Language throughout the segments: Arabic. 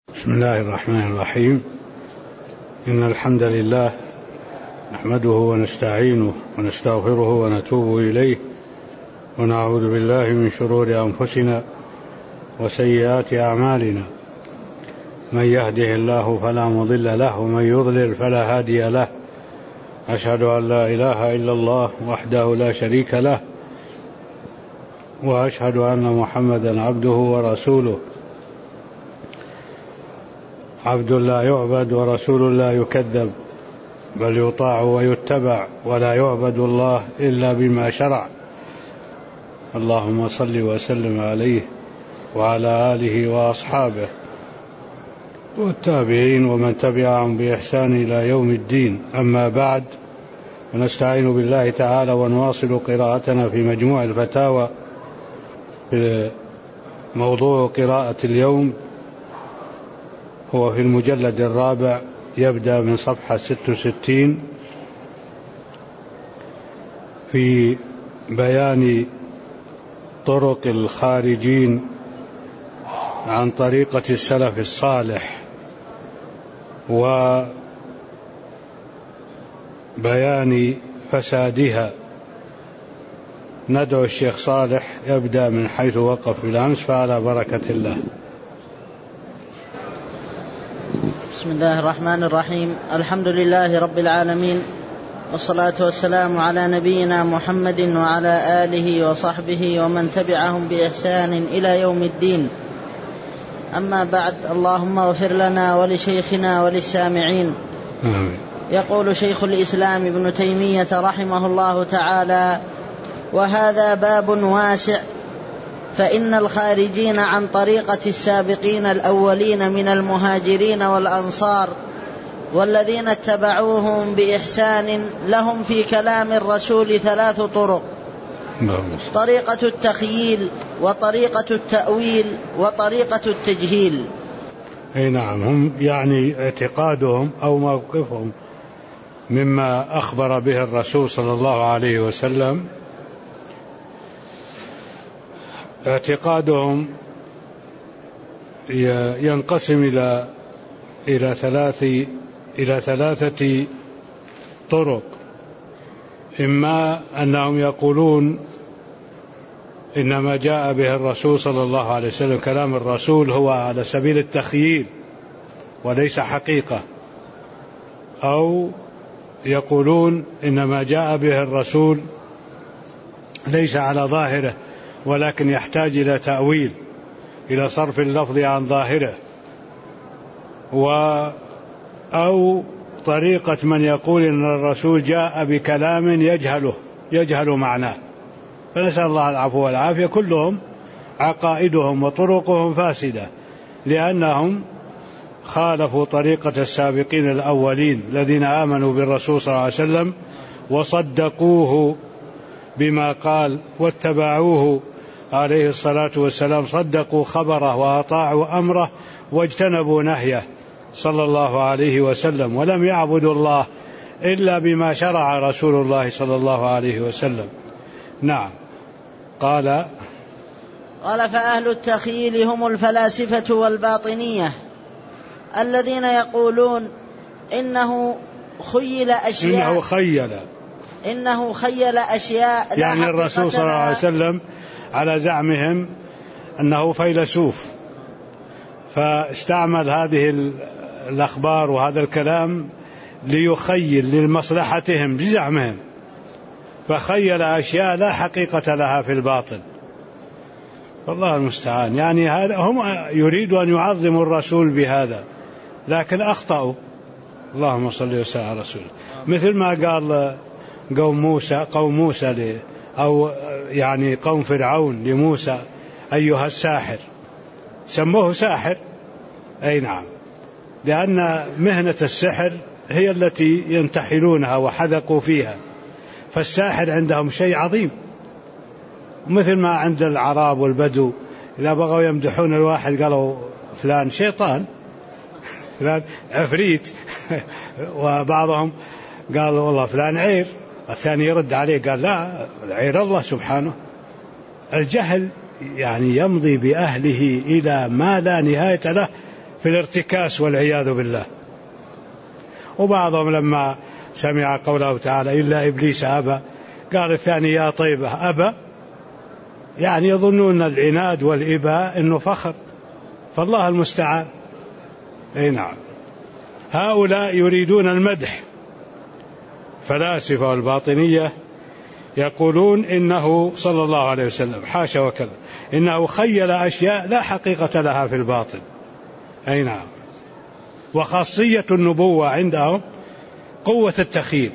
بسم الله الرحمن الرحيم. إن الحمد لله نحمده ونستعينه ونستغفره ونتوب إليه ونعوذ بالله من شرور أنفسنا وسيئات أعمالنا، من يهده الله فلا مضل له ومن يضلل فلا هادي له. أشهد أن لا إله إلا الله وحده لا شريك له، وأشهد أن محمدا عبده ورسوله، عبد لا يعبد ورسول لا يكذب، بل يطاع ويتبع، ولا يعبد الله إلا بما شرع. اللهم صل وسلم عليه وعلى آله وأصحابه والتابعين ومن تبعهم بإحسان إلى يوم الدين. أما بعد، ونستعين بالله تعالى ونواصل قراءتنا في مجموع الفتاوى. في موضوع قراءة اليوم هو في المجلد الرابع، يبدأ من صفحة 66 في بيان طرق الخارجين عن طريقة السلف الصالح وبيان فسادها. ندعو الشيخ صالح يبدأ من حيث وقف بالأمس، فعلى بركة الله. بسم الله الرحمن الرحيم. الحمد لله رب العالمين، والصلاة والسلام على نبينا محمد وعلى آله وصحبه ومن تبعهم بإحسان إلى يوم الدين. أما بعد، اللهم اغفر لنا ولشيخنا وللسامعين. آمين. يقول شيخ الإسلام ابن تيمية رحمه الله تعالى: وهذا باب واسع، فإن الخارجين عن طريقة السابقين الأولين من المهاجرين والأنصار والذين اتبعوهم بإحسان لهم في كلام الرسول 3 طرق: طريقة التخييل، وطريقة التأويل، وطريقة التجهيل. أي نعم، هم يعني اعتقادهم أو موقفهم مما أخبر به الرسول صلى الله عليه وسلم. اعتقادهم ينقسم إلى 3 طرق: إما أنهم يقولون إنما جاء به الرسول صلى الله عليه وسلم، كلام الرسول هو على سبيل التخييل وليس حقيقة، أو يقولون إنما جاء به الرسول ليس على ظاهره ولكن يحتاج إلى تأويل، إلى صرف اللفظ عن ظاهره، أو طريقة من يقول إن الرسول جاء بكلام يجهل معناه. فنسأل الله العفو والعافية. كلهم عقائدهم وطرقهم فاسدة، لأنهم خالفوا طريقة السابقين الأولين الذين آمنوا بالرسول صلى الله عليه وسلم وصدقوه بما قال واتبعوه عليه الصلاة والسلام، صدقوا خبره وأطاعوا أمره واجتنبوا نهيه صلى الله عليه وسلم، ولم يعبدوا الله إلا بما شرع رسول الله صلى الله عليه وسلم. نعم. قال فأهل التخييل هم الفلاسفة والباطنية الذين يقولون إنه خيل أشياء يعني الرسول صلى الله عليه وسلم على زعمهم أنه فيلسوف، فاستعمل هذه الأخبار وهذا الكلام ليخيل لمصلحتهم بزعمهم، فخيل أشياء لا حقيقة لها في الباطن. والله المستعان. يعني هم يريدوا أن يعظموا الرسول بهذا، لكن أخطأوا. اللهم صل وسلم على رسوله. مثل ما قال قوم موسى أو يعني قوم فرعون لموسى: أيها الساحر. سموه ساحر. أي نعم، لأن مهنة السحر هي التي ينتحلونها وحذقوا فيها، فالساحر عندهم شيء عظيم. مثل ما عند العرب والبدو إذا بغوا يمدحون الواحد قالوا فلان شيطان، فلان عفريت، وبعضهم قال والله فلان عير، الثاني يرد عليه قال لا، العير الله سبحانه. الجهل يعني يمضي بأهله إلى ما لا نهاية له في الارتكاس والعياذ بالله. وبعضهم لما سمع قوله تعالى إلا إبليس أبى قال الثاني يا طيبة أبى، يعني يظنون العناد والإباء إنه فخر، فالله المستعان. أي نعم. هؤلاء يريدون المدح، فلاسفة والباطنية يقولون إنه صلى الله عليه وسلم حاشا وكذا إنه خيل أشياء لا حقيقة لها في الباطن. أي نعم. وخاصية النبوة عندهم قوة التخيل.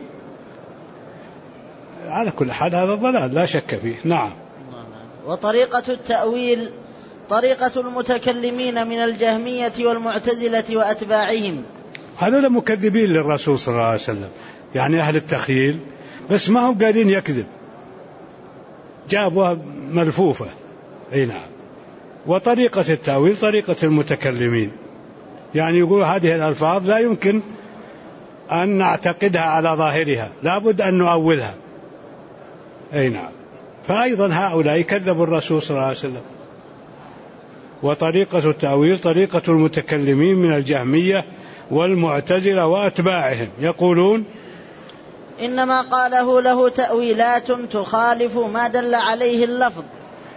على كل حال هذا ضلال لا شك فيه. نعم. وطريقة التأويل طريقة المتكلمين من الجهمية والمعتزلة وأتباعهم. هذول مكذبين للرسول صلى الله عليه وسلم، يعني أهل التخيل، بس ما هم قادرين يكذب، جابوها ملفوفة. أي نعم. وطريقة التأويل طريقة المتكلمين، يعني يقول هذه الألفاظ لا يمكن أن نعتقدها على ظاهرها، لا بد أن نؤولها. أي نعم. فأيضا هؤلاء كذبوا الرسول صلى الله عليه وسلم. وطريقة التأويل طريقة المتكلمين من الجهمية والمعتزلة وأتباعهم، يقولون إنما قاله له تأويلات تخالف ما دل عليه اللفظ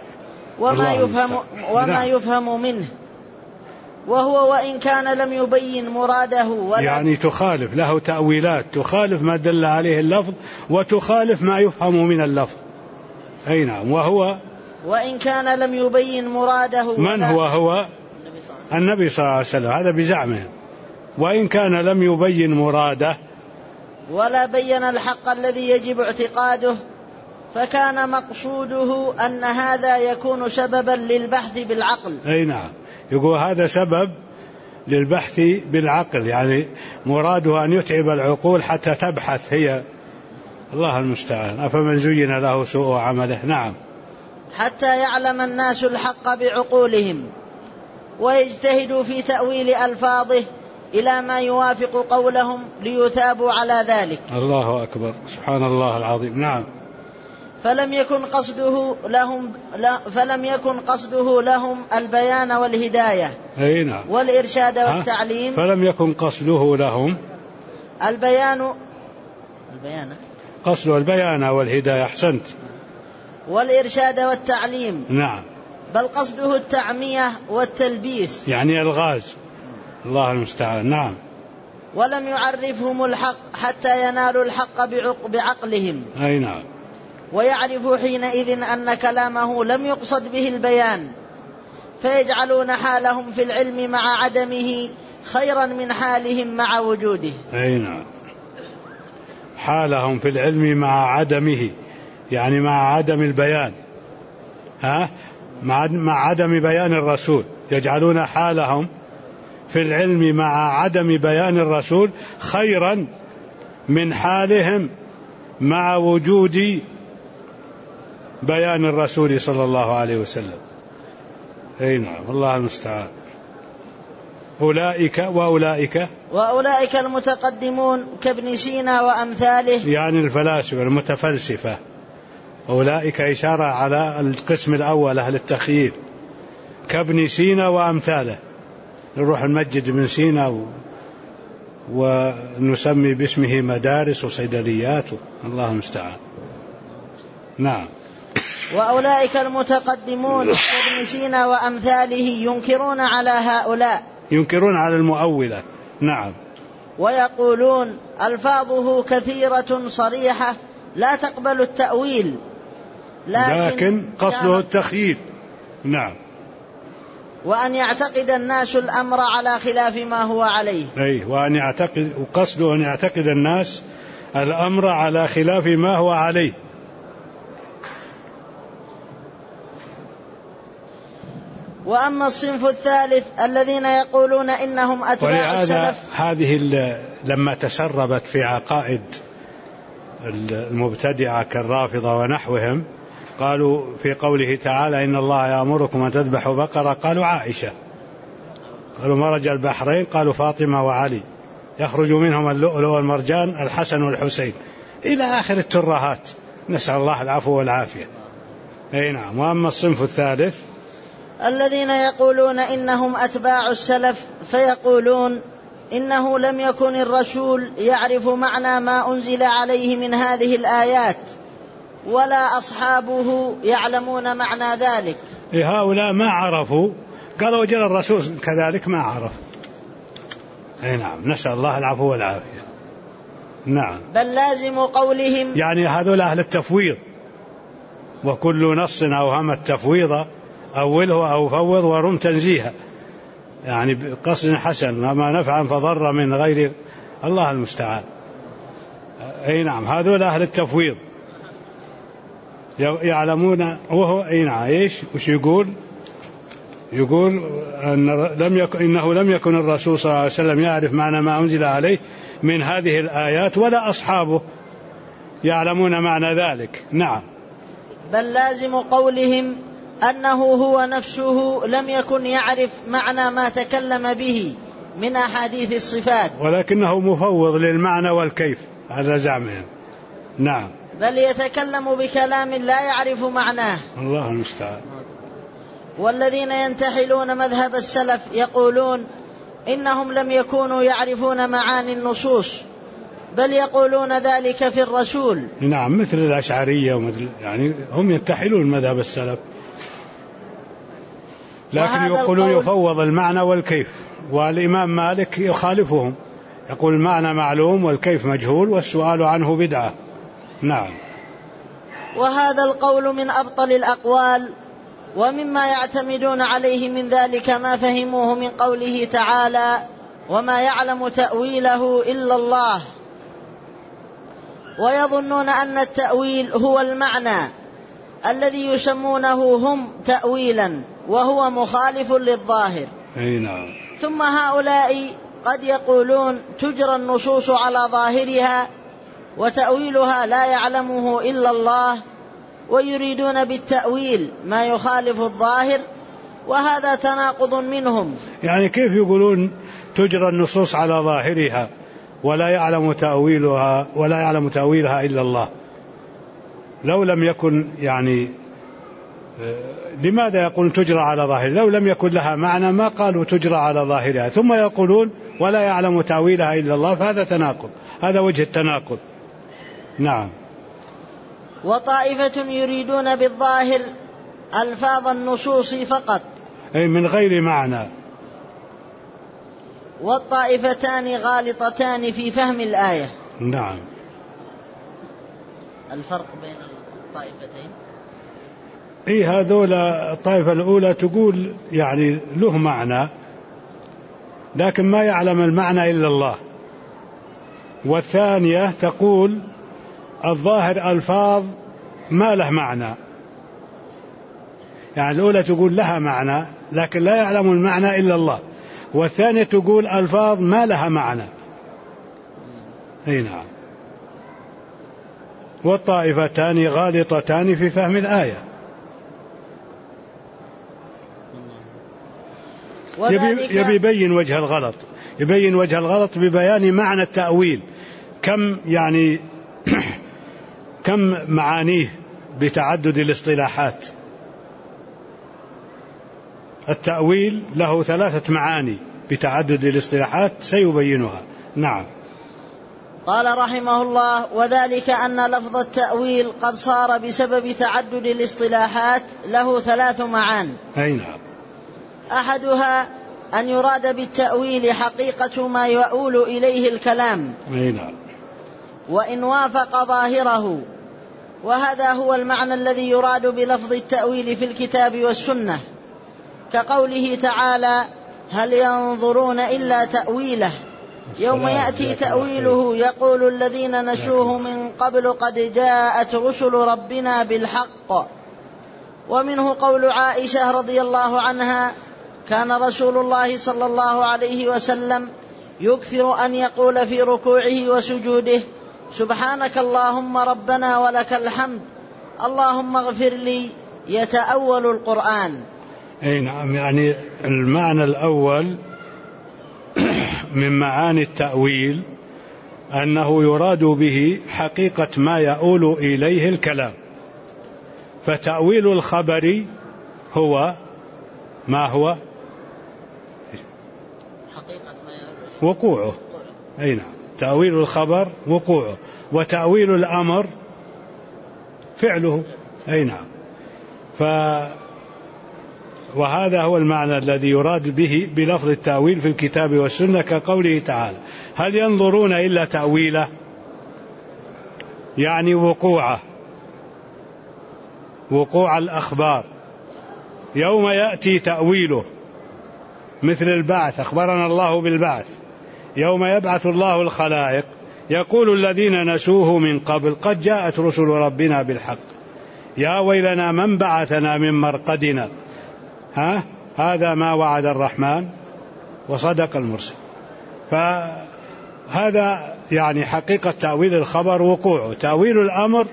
وما يفهم منه، وهو وإن كان لم يبين مراده يعني تخالف له تأويلات تخالف ما دل عليه اللفظ وتخالف ما يفهم من اللفظ. أي نعم. وهو وإن كان لم يبين مراده. من هو النبي صلى الله عليه وسلم، هذا بزعمهم. وإن كان لم يبين مراده ولا بين الحق الذي يجب اعتقاده، فكان مقصوده أن هذا يكون سببا للبحث بالعقل. أي نعم. يقول هذا سبب للبحث بالعقل، يعني مراده أن يتعب العقول حتى تبحث هي. الله المستعان. أفمن زين له سوء عمله. نعم. حتى يعلم الناس الحق بعقولهم ويجتهدوا في تأويل ألفاظه إلى ما يوافق قولهم ليثابوا على ذلك. الله أكبر. سبحان الله العظيم. نعم. فلم يكن قصده لهم البيان والهداية. أي نعم. والإرشاد والتعليم. فلم يكن قصده لهم قصده البيان والهداية. أحسنت. والإرشاد والتعليم. نعم. بل قصده التعمية والتلبيس، يعني الغاز. الله المستعان. نعم. ولم يعرفهم الحق حتى ينالوا الحق بعقلهم. أي نعم. ويعرفوا حينئذ أن كلامه لم يقصد به البيان، فيجعلون حالهم في العلم مع عدمه خيرا من حالهم مع وجوده. أي نعم. حالهم في العلم مع عدمه، يعني مع عدم البيان، مع عدم بيان الرسول، يجعلون حالهم في العلم مع عدم بيان الرسول خيرا من حالهم مع وجود بيان الرسول صلى الله عليه وسلم. أي نعم. الله المستعان. وأولئك المتقدمون كابن سينا وأمثاله، يعني الفلاسفة المتفلسفة. أولئك إشارة على القسم الأول أهل التخييل، كابن سينا وأمثاله. نروح المسجد من سينا ونسمي باسمه مدارس وصيدليات. الله المستعان. نعم. وأولئك المتقدمون كابن سينا وأمثاله ينكرون على هؤلاء، ينكرون على المؤولة. نعم. ويقولون ألفاظه كثيرة صريحة لا تقبل التأويل، لكن قصده التخييل. نعم. وأن يعتقد الناس الأمر على خلاف ما هو عليه. أي. وقصده أن يعتقد الناس الأمر على خلاف ما هو عليه. وأما الصنف الثالث الذين يقولون إنهم أتباع السلف. هذه لما تسربت في عقائد المبتدعة كالرافضة ونحوهم، قالوا في قوله تعالى إن الله يأمركم أن تذبحوا بقرة، قالوا عائشة. قالوا مرج البحرين، قالوا فاطمة وعلي، يخرج منهم اللؤلؤ والمرجان الحسن والحسين، إلى آخر الترهات، نسأل الله العفو والعافية. أي نعم. وأما الصنف الثالث الذين يقولون إنهم أتباع السلف فيقولون إنه لم يكن الرسول يعرف معنى ما أنزل عليه من هذه الآيات ولا أصحابه يعلمون معنى ذلك. هؤلاء ما عرفوا، قالوا جل الرسول كذلك ما عرف. نعم، نسأل الله العفو والعافية. نعم. بل لازم قولهم، يعني هذول أهل التفويض، وكل نص أوهم التفويض أوله أو فوض ورم تنزيها، يعني بقصد حسن ما نفعا فضر من غير الله المستعان. نعم، هذول أهل التفويض يعلمون. وهو نعم ايش وش يقول إنه لم يكن الرسول صلى الله عليه وسلم يعرف معنى ما أنزل عليه من هذه الآيات ولا أصحابه يعلمون معنى ذلك. نعم. بل لازم قولهم أنه هو نفسه لم يكن يعرف معنى ما تكلم به من أحاديث الصفات، ولكنه مفوض للمعنى والكيف، هذا زعمهم. نعم. بل يتكلم بكلام لا يعرف معناه، الله المستعان. والذين ينتحلون مذهب السلف يقولون إنهم لم يكونوا يعرفون معاني النصوص، بل يقولون ذلك في الرسول. نعم، مثل الأشعرية ومثل، يعني هم ينتحلون مذهب السلف، لكن يقولون يفوض المعنى والكيف. والإمام مالك يخالفهم، يقول المعنى معلوم والكيف مجهول والسؤال عنه بدعة. نعم. وهذا القول من أبطل الأقوال، ومما يعتمدون عليه من ذلك ما فهموه من قوله تعالى وما يعلم تأويله إلا الله، ويظنون أن التأويل هو المعنى الذي يسمونه هم تأويلا وهو مخالف للظاهر. نعم. ثم هؤلاء قد يقولون تجرى النصوص على ظاهرها وتأويلها لا يعلمه إلا الله، ويريدون بالتأويل ما يخالف الظاهر، وهذا تناقض منهم. يعني كيف يقولون تجرى النصوص على ظاهرها ولا يعلم تأويلها إلا الله؟ لو لم يكن، يعني لماذا يقولون تجرى على ظاهرها؟ لو لم يكن لها معنى ما قالوا تجرى على ظاهرها، ثم يقولون ولا يعلم تأويلها إلا الله، فهذا تناقض، هذا وجه التناقض. نعم. وطائفة يريدون بالظاهر ألفاظ النصوص فقط، أي من غير معنى. والطائفتان غالطتان في فهم الآية. نعم. الفرق بين الطائفتين، هذول الطائفة الأولى تقول يعني له معنى لكن ما يعلم المعنى إلا الله، والثانية تقول الظاهر ألفاظ ما له معنى. يعني الأولى تقول لها معنى لكن لا يعلم المعنى إلا الله، والثانية تقول ألفاظ ما لها معنى. نعم. والطائفتان غالطتان في فهم الآية. يبي يبين وجه الغلط، يبين وجه الغلط ببيان معنى التأويل، كم يعني كم معانيه بتعدد الاصطلاحات. التأويل له 3 معاني بتعدد الاصطلاحات سيبينها. نعم. قال رحمه الله وذلك أن لفظ التأويل قد صار بسبب تعدد الاصطلاحات له 3 معان. أي نعم. أحدها أن يراد بالتأويل حقيقة ما يؤول إليه الكلام، أي نعم، وإن وافق ظاهره، وهذا هو المعنى الذي يراد بلفظ التأويل في الكتاب والسنة، كقوله تعالى هل ينظرون إلا تأويله يوم يأتي تأويله يقول الذين نسوه من قبل قد جاءت رسل ربنا بالحق. ومنه قول عائشة رضي الله عنها كان رسول الله صلى الله عليه وسلم يكثر أن يقول في ركوعه وسجوده سبحانك اللهم ربنا ولك الحمد اللهم اغفر لي، يتأول القرآن. أي نعم. يعني المعنى الأول من معاني التأويل أنه يراد به حقيقة ما يؤول إليه الكلام، فتأويل الخبر هو ما هو حقيقة ما وقوعه. أي نعم، تأويل الخبر وقوعه، وتأويل الأمر فعله. أي نعم. وهذا هو المعنى الذي يراد به بلفظ التأويل في الكتاب والسنة، كقوله تعالى: هل ينظرون إلا تأويله، يعني وقوع الأخبار يوم يأتي تأويله، مثل البعث، أخبرنا الله بالبعث يوم يبعث الله الخلائق، يقول الذين نسوه من قبل قد جاءت رسل ربنا بالحق يا ويلنا من بعثنا من مرقدنا هذا ما وعد الرحمن وصدق المرسل. فهذا يعني حقيقة تأويل الخبر وقوعه. تأويل الأمر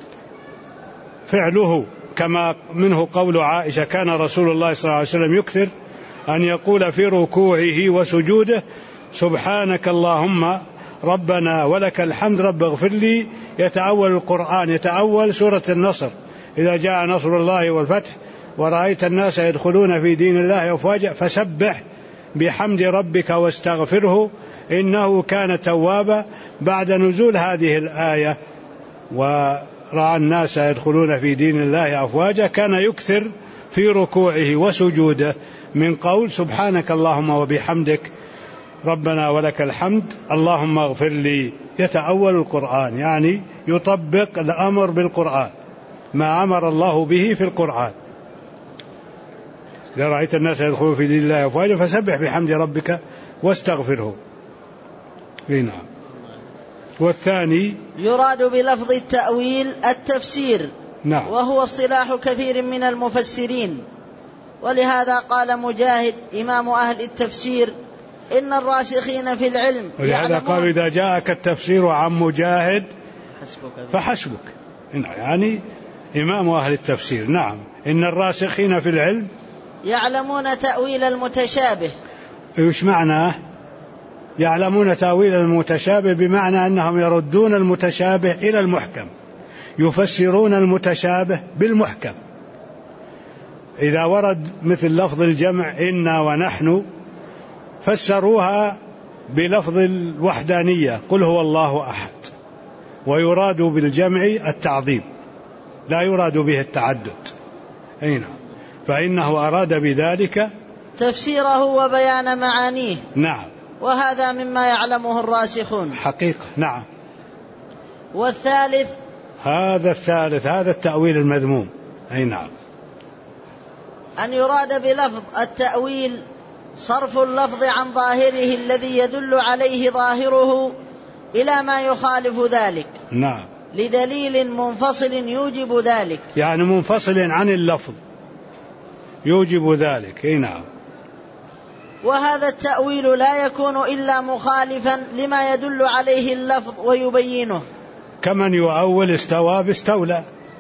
فعله، كما منه قول عائشة: كان رسول الله صلى الله عليه وسلم يكثر أن يقول في ركوعه وسجوده: سبحانك اللهم ربنا ولك الحمد رب اغفر لي. يتأول القرآن، يتأول سورة النصر: إذا جاء نصر الله والفتح ورأيت الناس يدخلون في دين الله أفواجا فسبح بحمد ربك واستغفره إنه كان توابا. بعد نزول هذه الآية ورأى الناس يدخلون في دين الله أفواجا كان يكثر في ركوعه وسجوده من قول: سبحانك اللهم وبحمدك ربنا ولك الحمد اللهم اغفر لي. يتأول القرآن، يعني يطبق الأمر بالقرآن، ما أمر الله به في القرآن: إذا رأيت الناس يدخلون في دين الله أفواجا فسبح بحمد ربك واستغفره. نعم. والثاني يراد بلفظ التأويل التفسير. نعم. وهو اصطلاح كثير من المفسرين، ولهذا قال مجاهد إمام أهل التفسير: إن الراسخين في العلم. ولهذا قال: إذا جاءك التفسير عن مجاهد فحسبك. يعني إمام أهل التفسير. نعم. إن الراسخين في العلم يعلمون تأويل المتشابه. إيش معناه؟ يعلمون تأويل المتشابه بمعنى أنهم يردون المتشابه إلى المحكم، يفسرون المتشابه بالمحكم. إذا ورد مثل لفظ الجمع إنا ونحن فسروها بلفظ الوحدانية: قل هو الله أحد، ويراد بالجمع التعظيم، لا يراد به التعدد. أي نعم. فإنه أراد بذلك تفسيره وبيان معانيه. نعم. وهذا مما يعلمه الراسخون حقيقة. نعم. والثالث هذا التأويل المذموم. أي نعم. أن يراد بلفظ التأويل صرف اللفظ عن ظاهره الذي يدل عليه ظاهره إلى ما يخالف ذلك. نعم. لدليل منفصل يوجب ذلك، يعني منفصل عن اللفظ يوجب ذلك. أي نعم. وهذا التأويل لا يكون إلا مخالفا لما يدل عليه اللفظ ويبينه، كمن يؤول استوى باستولى.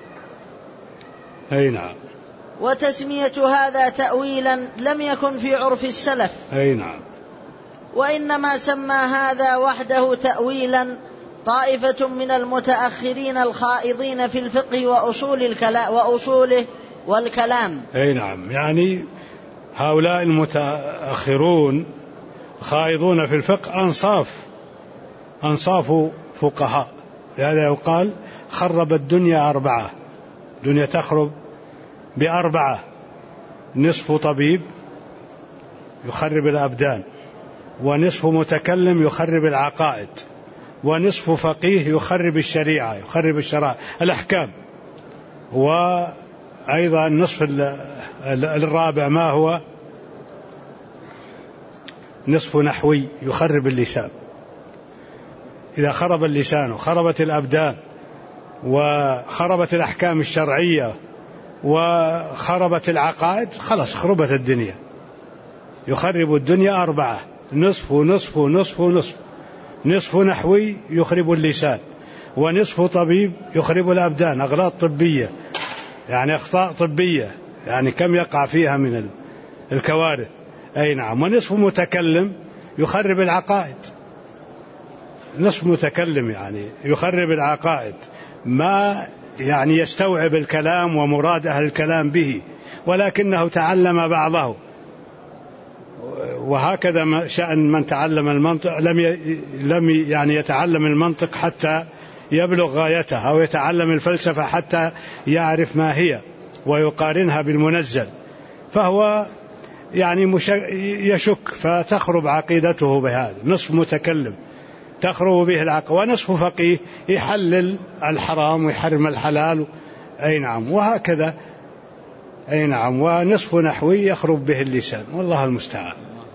أي نعم. وتسمية هذا تأويلا لم يكن في عرف السلف. أي نعم. وإنما سمى هذا وحده تأويلا طائفة من المتأخرين الخائضين في الفقه وأصوله والكلام. أي نعم. يعني هؤلاء المتأخرون خائضون في الفقه أنصاف فقهاء. لهذا يقال: خرب الدنيا 4. الدنيا تخرب ب4: نصف طبيب يخرب الأبدان، ونصف متكلم يخرب العقائد، ونصف فقيه يخرب الشريعة، يخرب الأحكام، وأيضا النصف الرابع ما هو؟ نصف نحوي يخرب اللسان. إذا خرب اللسان وخربت الأبدان وخربت الأحكام الشرعية وخربت العقائد خلاص خربت الدنيا. يخرب الدنيا 4: نصف نصف نصف نصف. نصف نحوي يخرب اللسان، ونصف طبيب يخرب الأبدان، أغلاط طبية يعني أخطاء طبية يعني كم يقع فيها من الكوارث. أي نعم. ونصف متكلم يخرب العقائد. نصف متكلم يعني يخرب العقائد، ما يعني يستوعب الكلام ومراد أهل الكلام به، ولكنه تعلم بعضه وهكذا شأن من تعلم المنطق لم يعني يتعلم المنطق حتى يبلغ غايته، أو يتعلم الفلسفة حتى يعرف ما هي ويقارنها بالمنزل، فهو يعني يشك، فتخرب عقيدته بهذا. نصف متكلم تخرب به العقل، ونصف فقيه يحلل الحرام ويحرم الحلال، أي نعم، وهكذا، أي نعم، ونصف نحوي يخرب به اللسان، والله المستعان.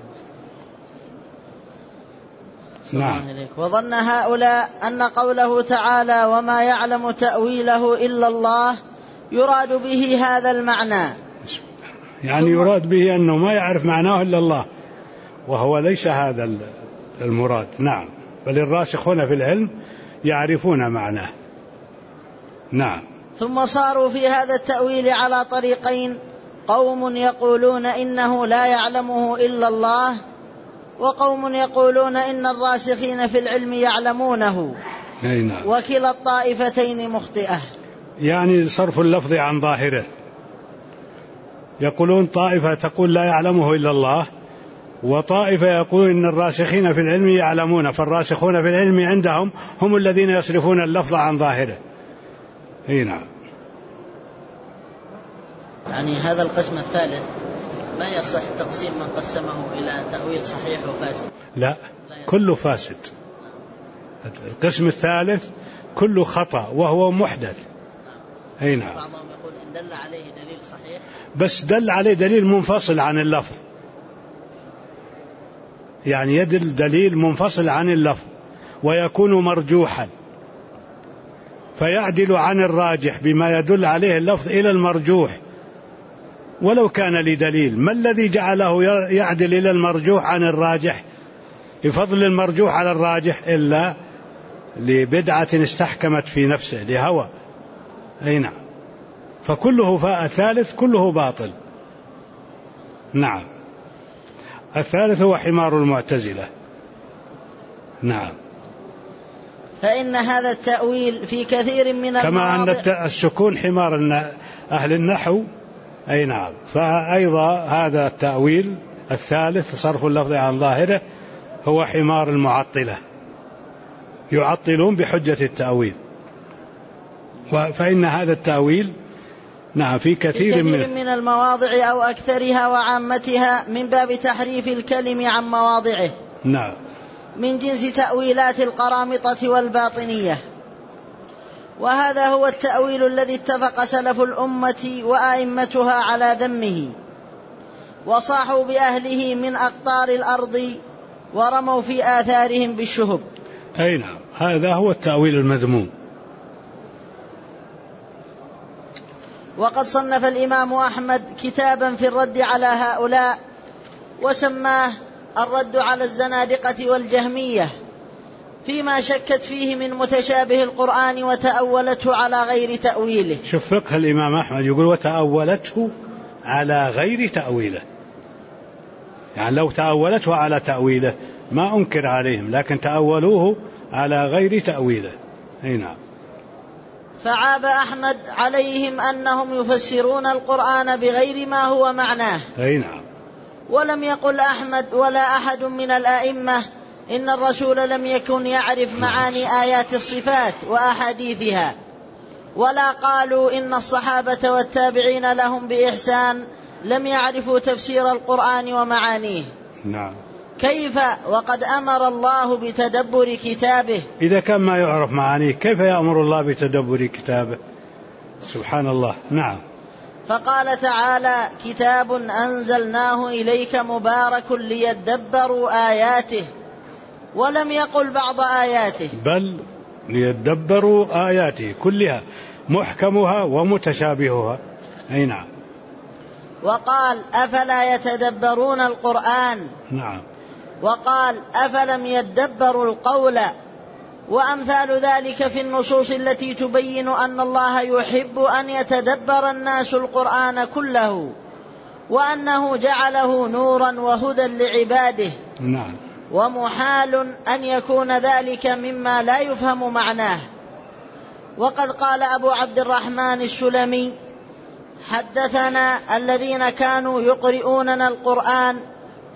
نعم. وظن هؤلاء أن قوله تعالى وما يعلم تأويله إلا الله يراد به هذا المعنى، يعني يراد به أنه ما يعرف معناه إلا الله، وهو ليس هذا المراد. نعم، بل الراسخون في العلم يعرفون معناه. نعم. ثم صاروا في هذا التأويل على طريقين: قوم يقولون إنه لا يعلمه إلا الله، وقوم يقولون إن الراسخين في العلم يعلمونه. نعم. وكلا الطائفتين مخطئة، يعني صرف اللفظ عن ظاهره. يقولون طائفة تقول لا يعلمه إلا الله، وطائفة يقول إن الراسخين في العلم يعلمون، فالراسخون في العلم عندهم هم الذين يصرفون اللفظ عن ظاهره. نعم. يعني هذا القسم الثالث ما يصح تقسيم من قسمه إلى تأويل صحيح وفاسد؟ لا، كله فاسد. القسم الثالث كله خطأ وهو محدث. أي نعم. بعضهم يقول إن دل عليه دليل صحيح، بس دل عليه دليل منفصل عن اللفظ، يعني يدل دليل منفصل عن اللفظ ويكون مرجوحا، فيعدل عن الراجح بما يدل عليه اللفظ إلى المرجوح ولو كان لدليل. ما الذي جعله يعدل إلى المرجوح عن الراجح بفضل المرجوح على الراجح إلا لبدعة استحكمت في نفسه، لهوى. أي نعم. فكله الثالث كله باطل. نعم. الثالث هو حمار المعتزلة. نعم. فإن هذا التأويل في كثير من المواضع، كما أن السكون حمار أهل النحو. أي نعم. فأيضا هذا التأويل الثالث صرف اللفظ عن ظاهره هو حمار المعطلة، يعطلون بحجة التأويل. فإن هذا التأويل نعم في كثير من المواضع أو أكثرها وعامتها من باب تحريف الكلم عن مواضعه. نعم. من جنس تأويلات القرامطة والباطنية. وهذا هو التأويل الذي اتفق سلف الأمة وآئمتها على ذمه، وصاحوا بأهله من أقطار الأرض ورموا في آثارهم بالشهب. أي نعم. هذا هو التأويل المذموم. وقد صنف الإمام أحمد كتابا في الرد على هؤلاء وسماه الرد على الزنادقة والجهمية فيما شكت فيه من متشابه القرآن وتأولته على غير تأويله. شوف فقه الإمام أحمد يقول وتأولته على غير تأويله، يعني لو تأولته على تأويله ما أنكر عليهم، لكن تأولوه على غير تأويله. أي نعم. فعاب أحمد عليهم أنهم يفسرون القرآن بغير ما هو معناه. أي نعم. ولم يقل أحمد ولا أحد من الآئمة إن الرسول لم يكن يعرف معاني آيات الصفات وأحاديثها، ولا قالوا إن الصحابة والتابعين لهم بإحسان لم يعرفوا تفسير القرآن ومعانيه. نعم. كيف وقد أمر الله بتدبر كتابه؟ إذا كان ما يعرف معانيه كيف يأمر الله بتدبر كتابه؟ سبحان الله. نعم. فقال تعالى كتاب أنزلناه إليك مبارك ليدبروا آياته، ولم يقل بعض آياته بل ليدبروا آياته كلها محكمها ومتشابهها. أي نعم. وقال أفلا يتدبرون القرآن. نعم. وقال أفلم يدبروا القول، وأمثال ذلك في النصوص التي تبين أن الله يحب أن يتدبر الناس القرآن كله، وأنه جعله نورا وهدى لعباده. نعم. ومحال أن يكون ذلك مما لا يفهم معناه. وقد قال أبو عبد الرحمن السلمي حدثنا الذين كانوا يقرؤوننا القرآن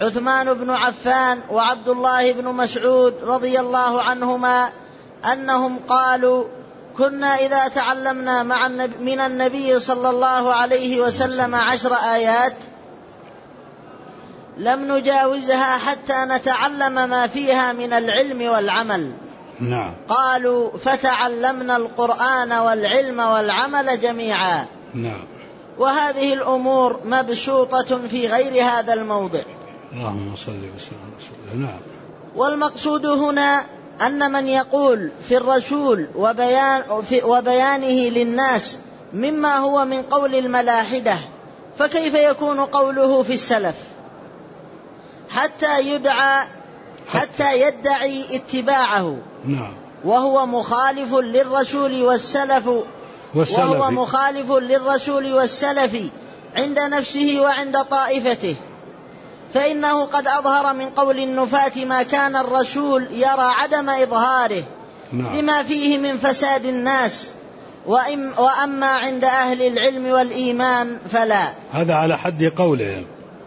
عثمان بن عفان وعبد الله بن مسعود رضي الله عنهما أنهم قالوا: كنا إذا تعلمنا من النبي صلى الله عليه وسلم 10 آيات لم نجاوزها حتى نتعلم ما فيها من العلم والعمل. نعم. قالوا: فتعلمنا القرآن والعلم والعمل جميعا. نعم. وهذه الأمور مبسوطة في غير هذا الموضع. اللهم صل وسلم على رسول الله. نعم. والمقصود هنا أن من يقول في الرسول وبيانه للناس مما هو من قول الملاحدة، فكيف يكون قوله في السلف حتى يدعي اتباعه؟ نعم. وهو مخالف للرسول والسلف عند نفسه وعند طائفته، فإنه قد أظهر من قول النفاة ما كان الرسول يرى عدم إظهاره لما فيه من فساد الناس، وأما عند أهل العلم والإيمان فلا. هذا على حد قولهم.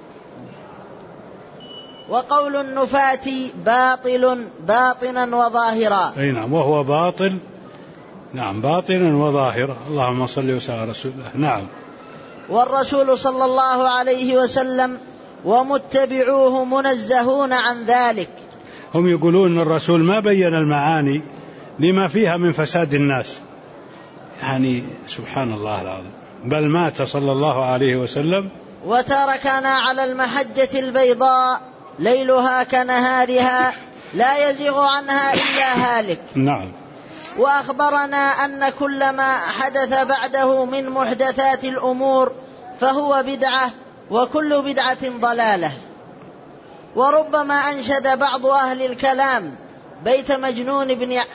وقول النفاة باطل باطنا وظاهرا. أي نعم، وهو باطل. نعم، باطنا وظاهرا. اللهم صل وسلم على رسول الله. نعم. والرسول صلى الله عليه وسلم ومتبعوه منزهون عن ذلك. هم يقولون أن الرسول ما بين المعاني لما فيها من فساد الناس، يعني سبحان الله العظيم، بل مات صلى الله عليه وسلم وتركنا على المحجة البيضاء ليلها كنهارها لا يزيغ عنها إلا هالك. نعم. وأخبرنا أن كل ما حدث بعده من محدثات الأمور فهو بدعة، وكل بدعة ضلالة. وربما أنشد بعض أهل الكلام بيت مجنون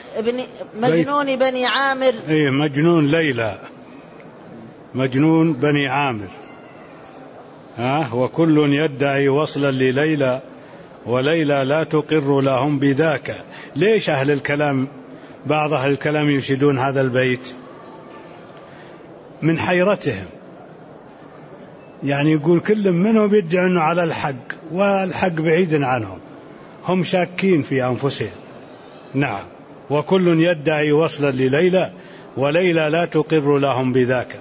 بني عامر. أي مجنون ليلى، مجنون بني عامر. وكل يدعي وصلا لليلى وليلى لا تقر لهم بذاك. ليش أهل الكلام، بعض أهل الكلام ينشدون هذا البيت؟ من حيرتهم، يعني يقول كل منهم يدعي أنه على الحق والحق بعيد عنهم، هم شاكين في أنفسهم. نعم. وكل يدعي وصلا لليلى وليلى لا تقر لهم بذاك.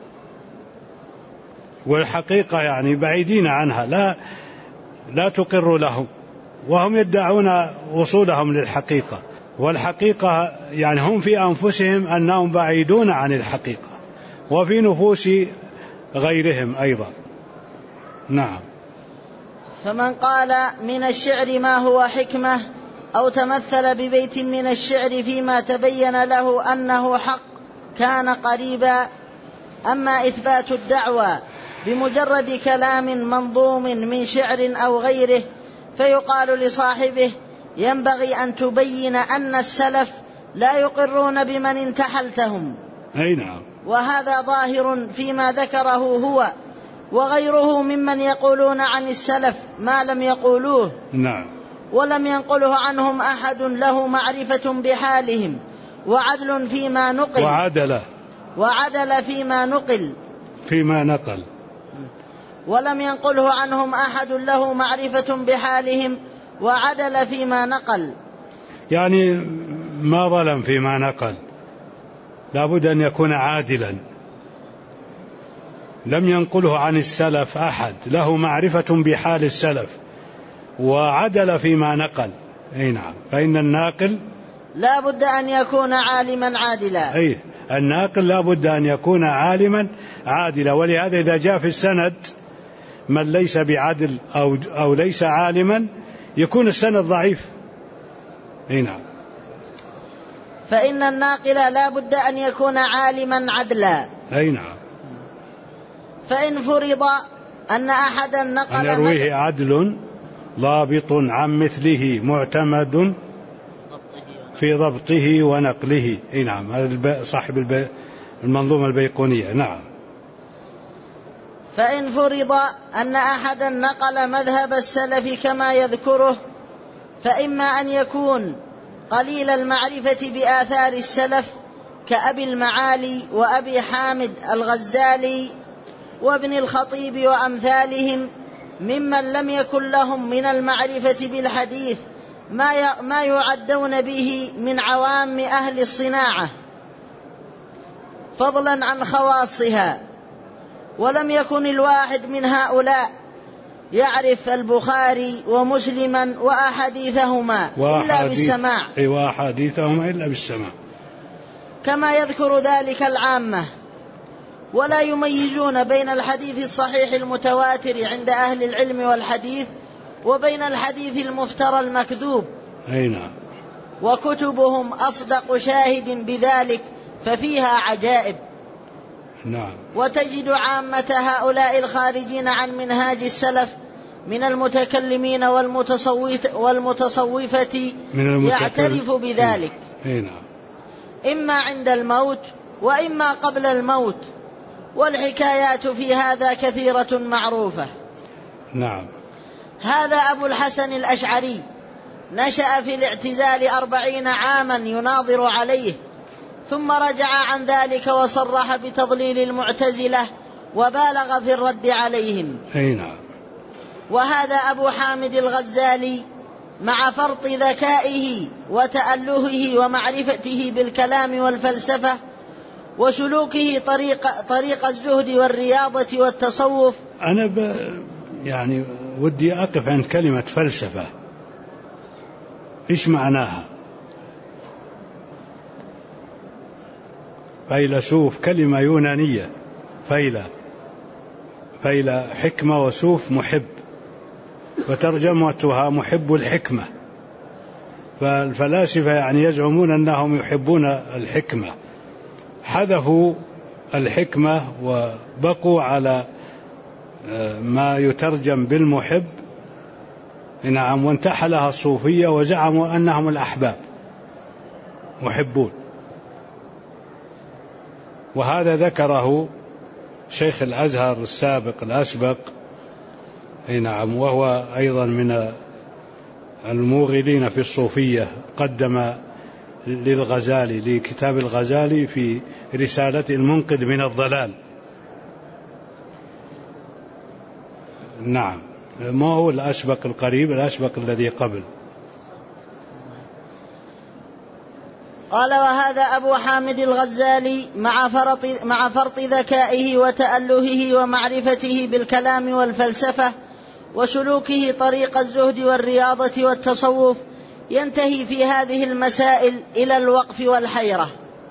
والحقيقة يعني بعيدين عنها، لا تقر لهم، وهم يدعون وصولهم للحقيقة، والحقيقة يعني هم في أنفسهم أنهم بعيدون عن الحقيقة، وفي نفوس غيرهم أيضا. نعم. فمن قال من الشعر ما هو حكمة أو تمثل ببيت من الشعر فيما تبين له أنه حق كان قريبا. أما إثبات الدعوى بمجرد كلام منظوم من شعر أو غيره فيقال لصاحبه: ينبغي أن تبين أن السلف لا يقرون بمن انتحلتهم. أي نعم. وهذا ظاهر فيما ذكره هو وغيره ممن يقولون عن السلف ما لم يقولوه. نعم. ولم ينقله عنهم أحد له معرفة بحالهم وعدل فيما نقل. وعدل فيما نقل. ولم ينقله عنهم أحد له معرفة بحالهم وعدل فيما نقل، يعني ما ظلم فيما نقل، لابد أن يكون عادلا. لم ينقله عن السلف أحد له معرفة بحال السلف وعدل فيما نقل. أي نعم. فإن الناقل لا بد أن يكون عالما عادلا. أي الناقل لا بد أن يكون عالما عادلا. ولهذا إذا جاء في السند من ليس بعدل أو ليس عالما يكون السند ضعيف. أي نعم. فإن الناقل لا بد أن يكون عالما عدلا. أي نعم. فإن فرض أن أحدا نقل أن يرويه عدل ضابط عن مثله معتمد في ضبطه ونقله. أي نعم. هذا صاحب المنظومة البيقونية. نعم. فإن فرض أن أحدا نقل مذهب السلف كما يذكره فإما أن يكون قليل المعرفة بآثار السلف كأبي المعالي وأبي حامد الغزالي وابن الخطيب وأمثالهم ممن لم يكن لهم من المعرفة بالحديث ما يعدون به من عوام أهل الصناعة فضلا عن خواصها. ولم يكن الواحد من هؤلاء يعرف البخاري ومسلما وأحاديثهما إلا بالسماع، وأحاديثهما إلا بالسماع، كما يذكر ذلك العامة. ولا يميزون بين الحديث الصحيح المتواتر عند أهل العلم والحديث وبين الحديث المفترى المكذوب. نعم. وكتبهم أصدق شاهد بذلك، ففيها عجائب. نعم. وتجد عامة هؤلاء الخارجين عن منهاج السلف من المتكلمين والمتصوفة يعترف بذلك، نعم، إما عند الموت وإما قبل الموت، والحكايات في هذا كثيرة معروفة. نعم. هذا أبو الحسن الأشعري نشأ في الاعتزال 40 عاما يناظر عليه، ثم رجع عن ذلك وصرح بتضليل المعتزلة وبالغ في الرد عليهم. نعم. وهذا أبو حامد الغزالي مع فرط ذكائه وتألهه ومعرفته بالكلام والفلسفة وسلوكه طريق الزهد والرياضة والتصوف. أنا يعني ودي أقف عند كلمة فلسفة، إيش معناها؟ فيلسوف كلمة يونانية، فيل حكمة، وسوف محب، وترجمتها محب الحكمة. فالفلاسفة يعني يزعمون أنهم يحبون الحكمة، حذفوا الحكمة وبقوا على ما يترجم بالمحب. نعم. وانتحلها الصوفية وزعموا أنهم الأحباب محبون، وهذا ذكره شيخ الأزهر الأسبق. نعم. وهو أيضا من الموغلين في الصوفية، قدم للغزالي لكتاب الغزالي في رسالة المنقذ من الضلال. نعم. ما هو الأسبق القريب، الأسبق الذي قبل. قال: وهذا أبو حامد الغزالي مع فرط ذكائه وتألهه ومعرفته بالكلام والفلسفة وسلوكه طريق الزهد والرياضة والتصوف ينتهي في هذه المسائل إلى الوقف والحيرة،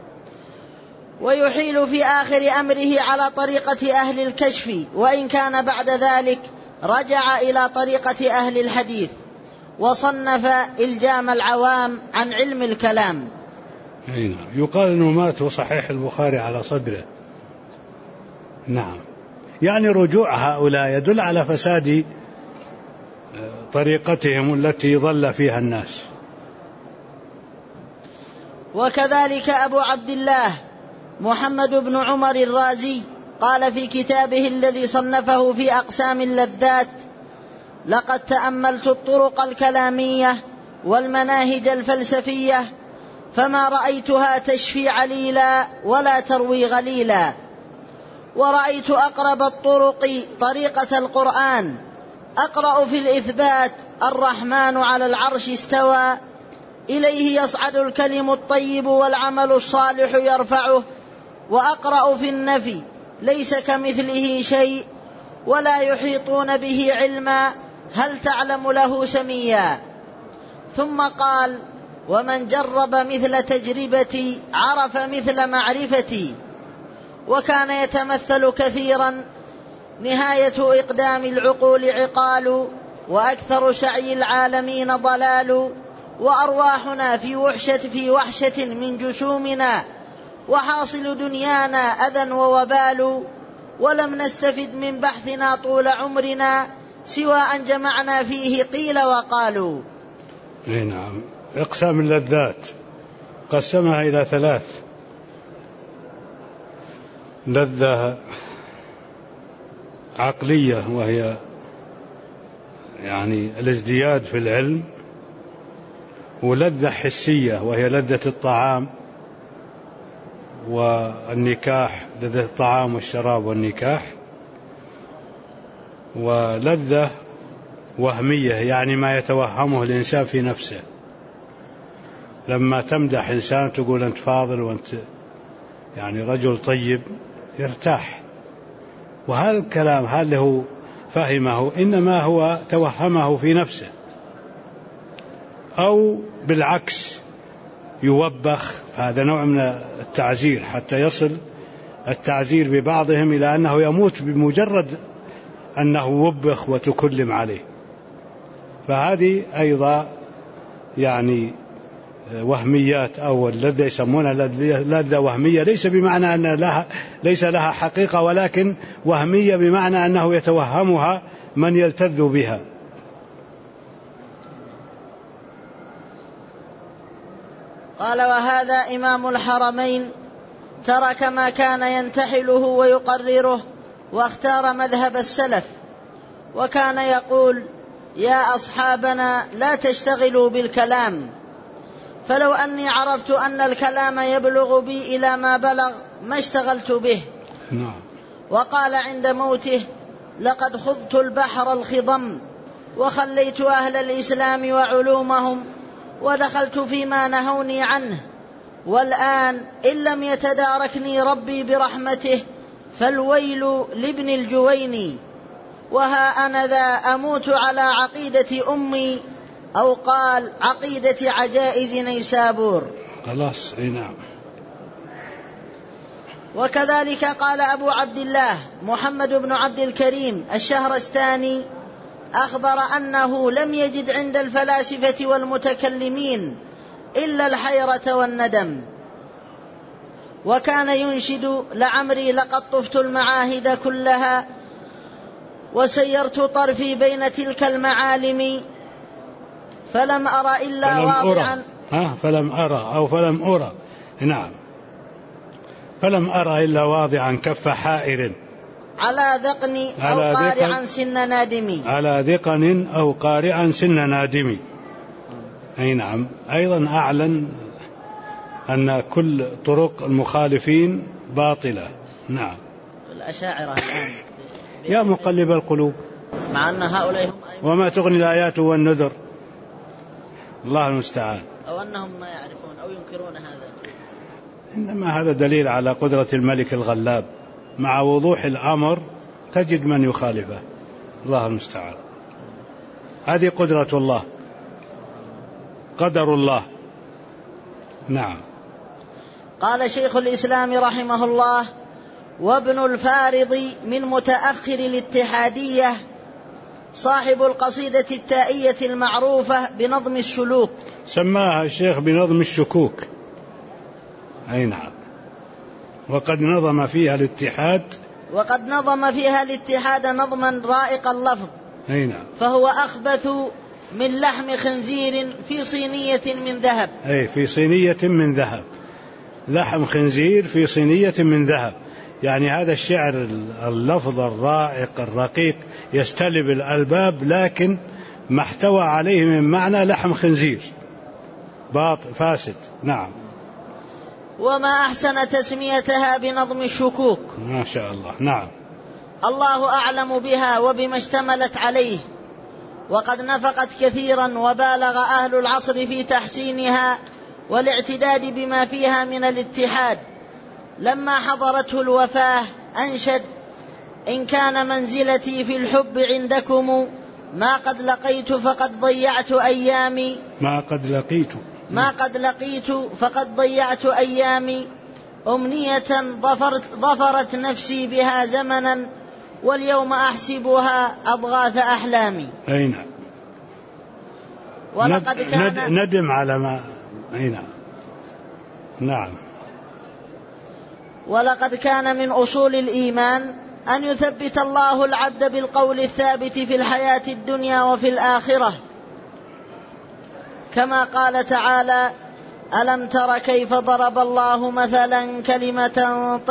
ويحيل في آخر أمره على طريقة أهل الكشف، وإن كان بعد ذلك رجع إلى طريقة أهل الحديث وصنف إلجام العوام عن علم الكلام. يقال أنه مات وصحيح البخاري على صدره. نعم. يعني رجوع هؤلاء يدل على فساد طريقتهم التي ضل فيها الناس. وكذلك أبو عبد الله محمد بن عمر الرازي قال في كتابه الذي صنفه في أقسام اللذات: لقد تأملت الطرق الكلامية والمناهج الفلسفية فما رأيتها تشفي عليلا ولا تروي غليلا، ورأيت أقرب الطرق طريقة القرآن، أقرأ في الإثبات: الرحمن على العرش استوى، إليه يصعد الكلم الطيب والعمل الصالح يرفعه، وأقرأ في النفي: ليس كمثله شيء ولا يحيطون به علما، هل تعلم له سميا. ثم قال: ومن جرب مثل تجربتي عرف مثل معرفتي. وكان يتمثل كثيرا: نهاية إقدام العقول عقال، وأكثر سعي العالمين ضلال، وأرواحنا في وحشة من جسومنا، وحاصل دنيانا أذى ووبال، ولم نستفد من بحثنا طول عمرنا سوى أن جمعنا فيه قيل وقالوا. نعم. إقسام اللذات قسمها إلى 3: لذة عقلية وهي يعني الازدياد في العلم، ولذة حسية وهي لذة الطعام والنكاح، لذة الطعام والشراب والنكاح، ولذة وهمية، يعني ما يتوهمه الإنسان في نفسه. لما تمدح إنسان تقول أنت فاضل وأنت يعني رجل طيب يرتاح، وهذا الكلام هل هو فهمه؟ إنما هو توهمه في نفسه، أو بالعكس يوبخ، فهذا نوع من التعزير، حتى يصل التعزير ببعضهم إلى أنه يموت بمجرد أنه وبخ وتكلم عليه. فهذه أيضا يعني وهميات، أو الذي يسمونها لذة وهمية، ليس بمعنى أن ليس لها حقيقة، ولكن وهمية بمعنى أنه يتوهمها من يلتذ بها. قال: وهذا إمام الحرمين ترك ما كان ينتحله ويقرره واختار مذهب السلف، وكان يقول: يا أصحابنا لا تشتغلوا بالكلام، فلو أني عرفت أن الكلام يبلغ بي إلى ما بلغ ما اشتغلت به. وقال عند موته: لقد خضت البحر الخضم وخليت أهل الإسلام وعلومهم ودخلت فيما نهوني عنه، والآن إن لم يتداركني ربي برحمته فالويل لابن الجويني، وها أنا ذا أموت على عقيدة أمي، أو قال عقيدة عجائز نيسابور. خلاص. نعم. وكذلك قال أبو عبد الله محمد بن عبد الكريم الشهرستاني، أخبر أنه لم يجد عند الفلاسفة والمتكلمين إلا الحيرة والندم، وكان ينشد: لعمري لقد طفت المعاهد كلها وسيرت طرفي بين تلك المعالم، فلم أرى إلا واضعا فلم أرى نعم، فلم أرى إلا واضعا كف حائر على ذقن أو قارعا سن نادم. على ذقن أو قارعا سن نادم. أي نعم. أيضا أعلن أن كل طرق المخالفين باطلة. نعم. الأشاعرة الآن يا مقلب القلوب، مع أن هؤلاء هم وما تغني الآيات والنذر. الله المستعان. أو أنهم ما يعرفون أو ينكرون هذا. إنما هذا دليل على قدرة الملك الغلاب، مع وضوح الأمر تجد من يخالفه. الله المستعان. هذه قدرة الله، قدر الله. نعم. قال شيخ الإسلام رحمه الله: وابن الفارض من متأخر الاتحادية صاحب القصيدة التائية المعروفة بنظم السلوك، سماها الشيخ بنظم الشكوك. أي نعم. وقد نظم فيها الاتحاد نظما رائق اللفظ. أي نعم. فهو أخبث من لحم خنزير في صينية من ذهب. أي في صينية من ذهب، لحم خنزير في صينية من ذهب. يعني هذا الشعر اللفظ الرائق الرقيق يستلب الألباب، لكن ما احتوى عليه من معنى لحم خنزير باطل فاسد. نعم. وما أحسن تسميتها بنظم الشكوك. ما شاء الله. نعم. الله أعلم بها وبما اشتملت عليه، وقد نفقت كثيرا وبالغ أهل العصر في تحسينها والاعتداد بما فيها من الاتحاد. لما حضرته الوفاة أنشد: إن كان منزلتي في الحب عندكم ما قد لقيت فقد ضيعت أيامي. ما قد لقيت فقد ضيعت أيامي، أمنية ظفرت نفسي بها زمنا، واليوم أحسبها أضغاث أحلامي. أي نعم. ولقد كان ندم على ما. أي نعم. نعم. ولقد كان من أصول الإيمان أن يثبت الله العبد بالقول الثابت في الحياة الدنيا وفي الآخرة، كما قال تعالى: ألم تر كيف ضرب الله مثلا كلمة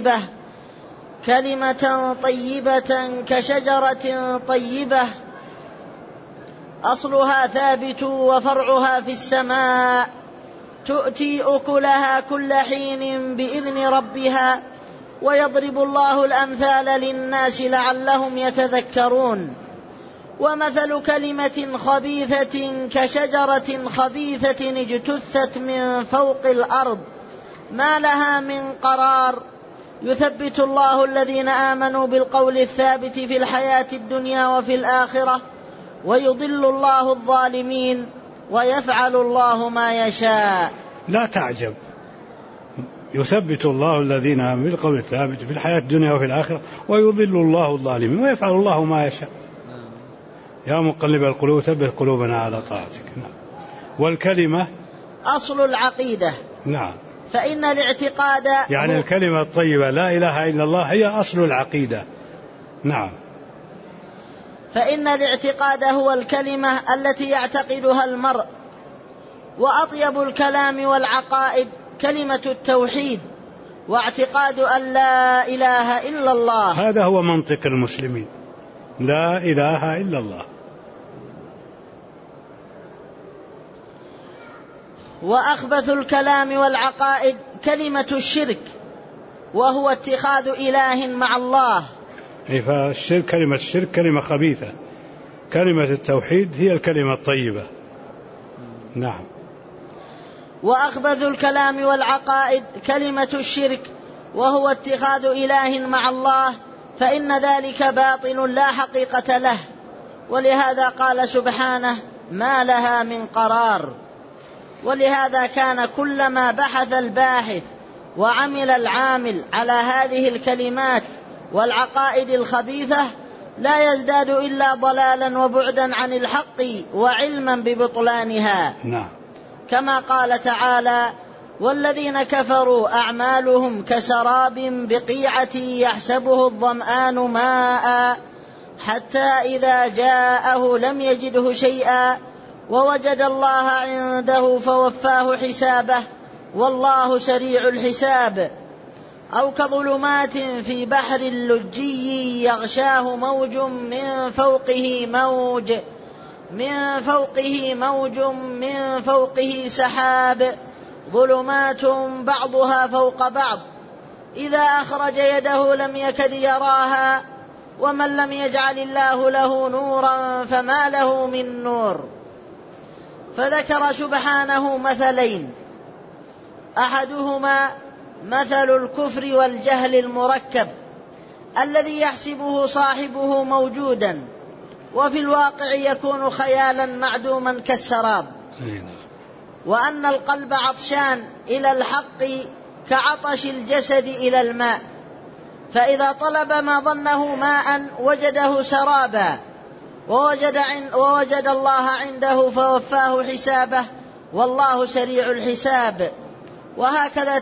طيبة كشجرة طيبة أصلها ثابت وفرعها في السماء تؤتي أكلها كل حين بإذن ربها ويضرب الله الأمثال للناس لعلهم يتذكرون. ومثل كلمة خبيثة كشجرة خبيثة اجتثت من فوق الأرض ما لها من قرار، يثبت الله الذين آمنوا بالقول الثابت في الحياة الدنيا وفي الآخرة، ويضل الله الظالمين، ويفعل الله ما يشاء. لا تعجب، يثبت الله الذين آمنوا بالقول الثابت في الحياة الدنيا وفي الآخرة، ويضل الله الظالمين، ويفعل الله ما يشاء. يا مقلب القلوب ثبت قلوبنا على طاعتك. نعم. والكلمة أصل العقيدة. نعم. فإن الاعتقاد يعني الكلمة الطيبة لا إله إلا الله هي أصل العقيدة. نعم. فإن الاعتقاد هو الكلمة التي يعتقدها المرء، وأطيب الكلام والعقائد كلمة التوحيد، واعتقاد أن لا إله إلا الله. هذا هو منطق المسلمين، لا إله إلا الله. وأخبث الكلام والعقائد كلمة الشرك، وهو اتخاذ إله مع الله. فالشرك، كلمة الشرك كلمة خبيثة، كلمة التوحيد هي الكلمة الطيبة. نعم. وأخبث الكلام والعقائد كلمة الشرك، وهو اتخاذ إله مع الله، فإن ذلك باطل لا حقيقة له. ولهذا قال سبحانه: ما لها من قرار. ولهذا كان كلما بحث الباحث وعمل العامل على هذه الكلمات والعقائد الخبيثة لا يزداد إلا ضلالا وبعدا عن الحق وعلما ببطلانها. نعم. كما قال تعالى: والذين كفروا أعمالهم كسراب بقيعة يحسبه الظمآن ماء حتى إذا جاءه لم يجده شيئا ووجد الله عنده فوفاه حسابه والله سريع الحساب. أو كظلمات في بحر لجي يغشاه موج من فوقه سحاب ظلمات بعضها فوق بعض إذا أخرج يده لم يكد يراها ومن لم يجعل الله له نورا فما له من نور. فذكر سبحانه مثلين: أحدهما مثل الكفر والجهل المركب الذي يحسبه صاحبه موجودا وفي الواقع يكون خيالا معدوما كالسراب، وأن القلب عطشان إلى الحق كعطش الجسد إلى الماء، فإذا طلب ما ظنه ماء وجده سرابا ووجد الله عنده فوفاه حسابه والله سريع الحساب. وهكذا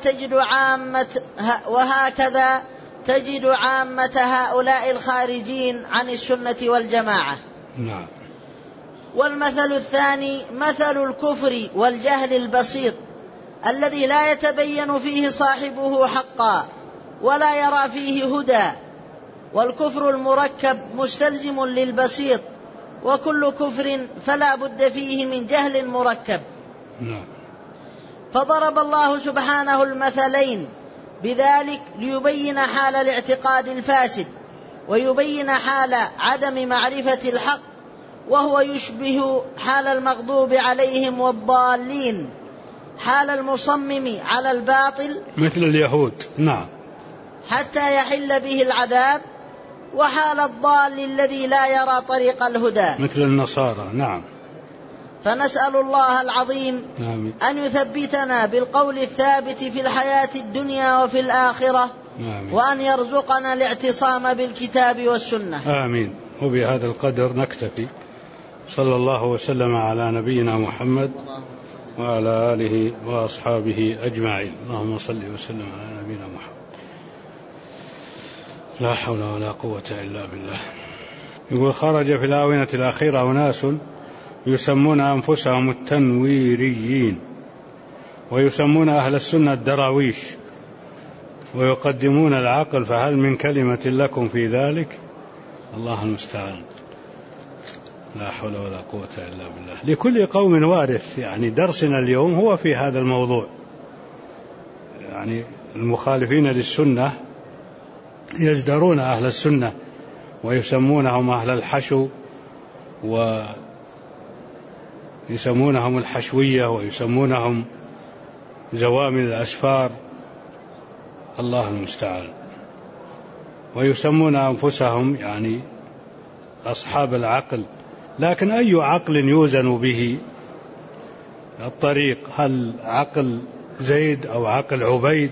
تجد عامة هؤلاء الخارجين عن السنة والجماعة. نعم. والمثل الثاني مثل الكفر والجهل البسيط الذي لا يتبين فيه صاحبه حقا ولا يرى فيه هدى. والكفر المركب مستلزم للبسيط، وكل كفر فلا بد فيه من جهل مركب. نعم. فضرب الله سبحانه المثلين بذلك ليبين حال الاعتقاد الفاسد ويبين حال عدم معرفة الحق، وهو يشبه حال المغضوب عليهم والضالين، حال المصمم على الباطل مثل اليهود. نعم. حتى يحل به العذاب، وحال الضال الذي لا يرى طريق الهدى مثل النصارى. نعم. فنسأل الله العظيم آمين. أن يثبتنا بالقول الثابت في الحياة الدنيا وفي الآخرة. آمين. وأن يرزقنا الاعتصام بالكتاب والسنة. آمين. وبهذا القدر نكتفي. صلى الله وسلم على نبينا محمد وعلى آله وأصحابه أجمعين. اللهم صل وسلم على نبينا محمد. لا حول ولا قوة إلا بالله. يقول: خرج في الآونة الأخيرة أناس يسمون أنفسهم التنويريين، ويسمون أهل السنة الدراويش، ويقدمون العقل، فهل من كلمة لكم في ذلك؟ الله المستعان. لا حول ولا قوة إلا بالله. لكل قوم وارث. يعني درسنا اليوم هو في هذا الموضوع، يعني المخالفين للسنة يزدرون أهل السنة ويسمونهم أهل الحشو، ويسمونهم الحشوية، ويسمونهم زوامل الأسفار، الله المستعان، ويسمون أنفسهم يعني أصحاب العقل. لكن أي عقل يوزن به الطريق؟ هل عقل زيد أو عقل عبيد؟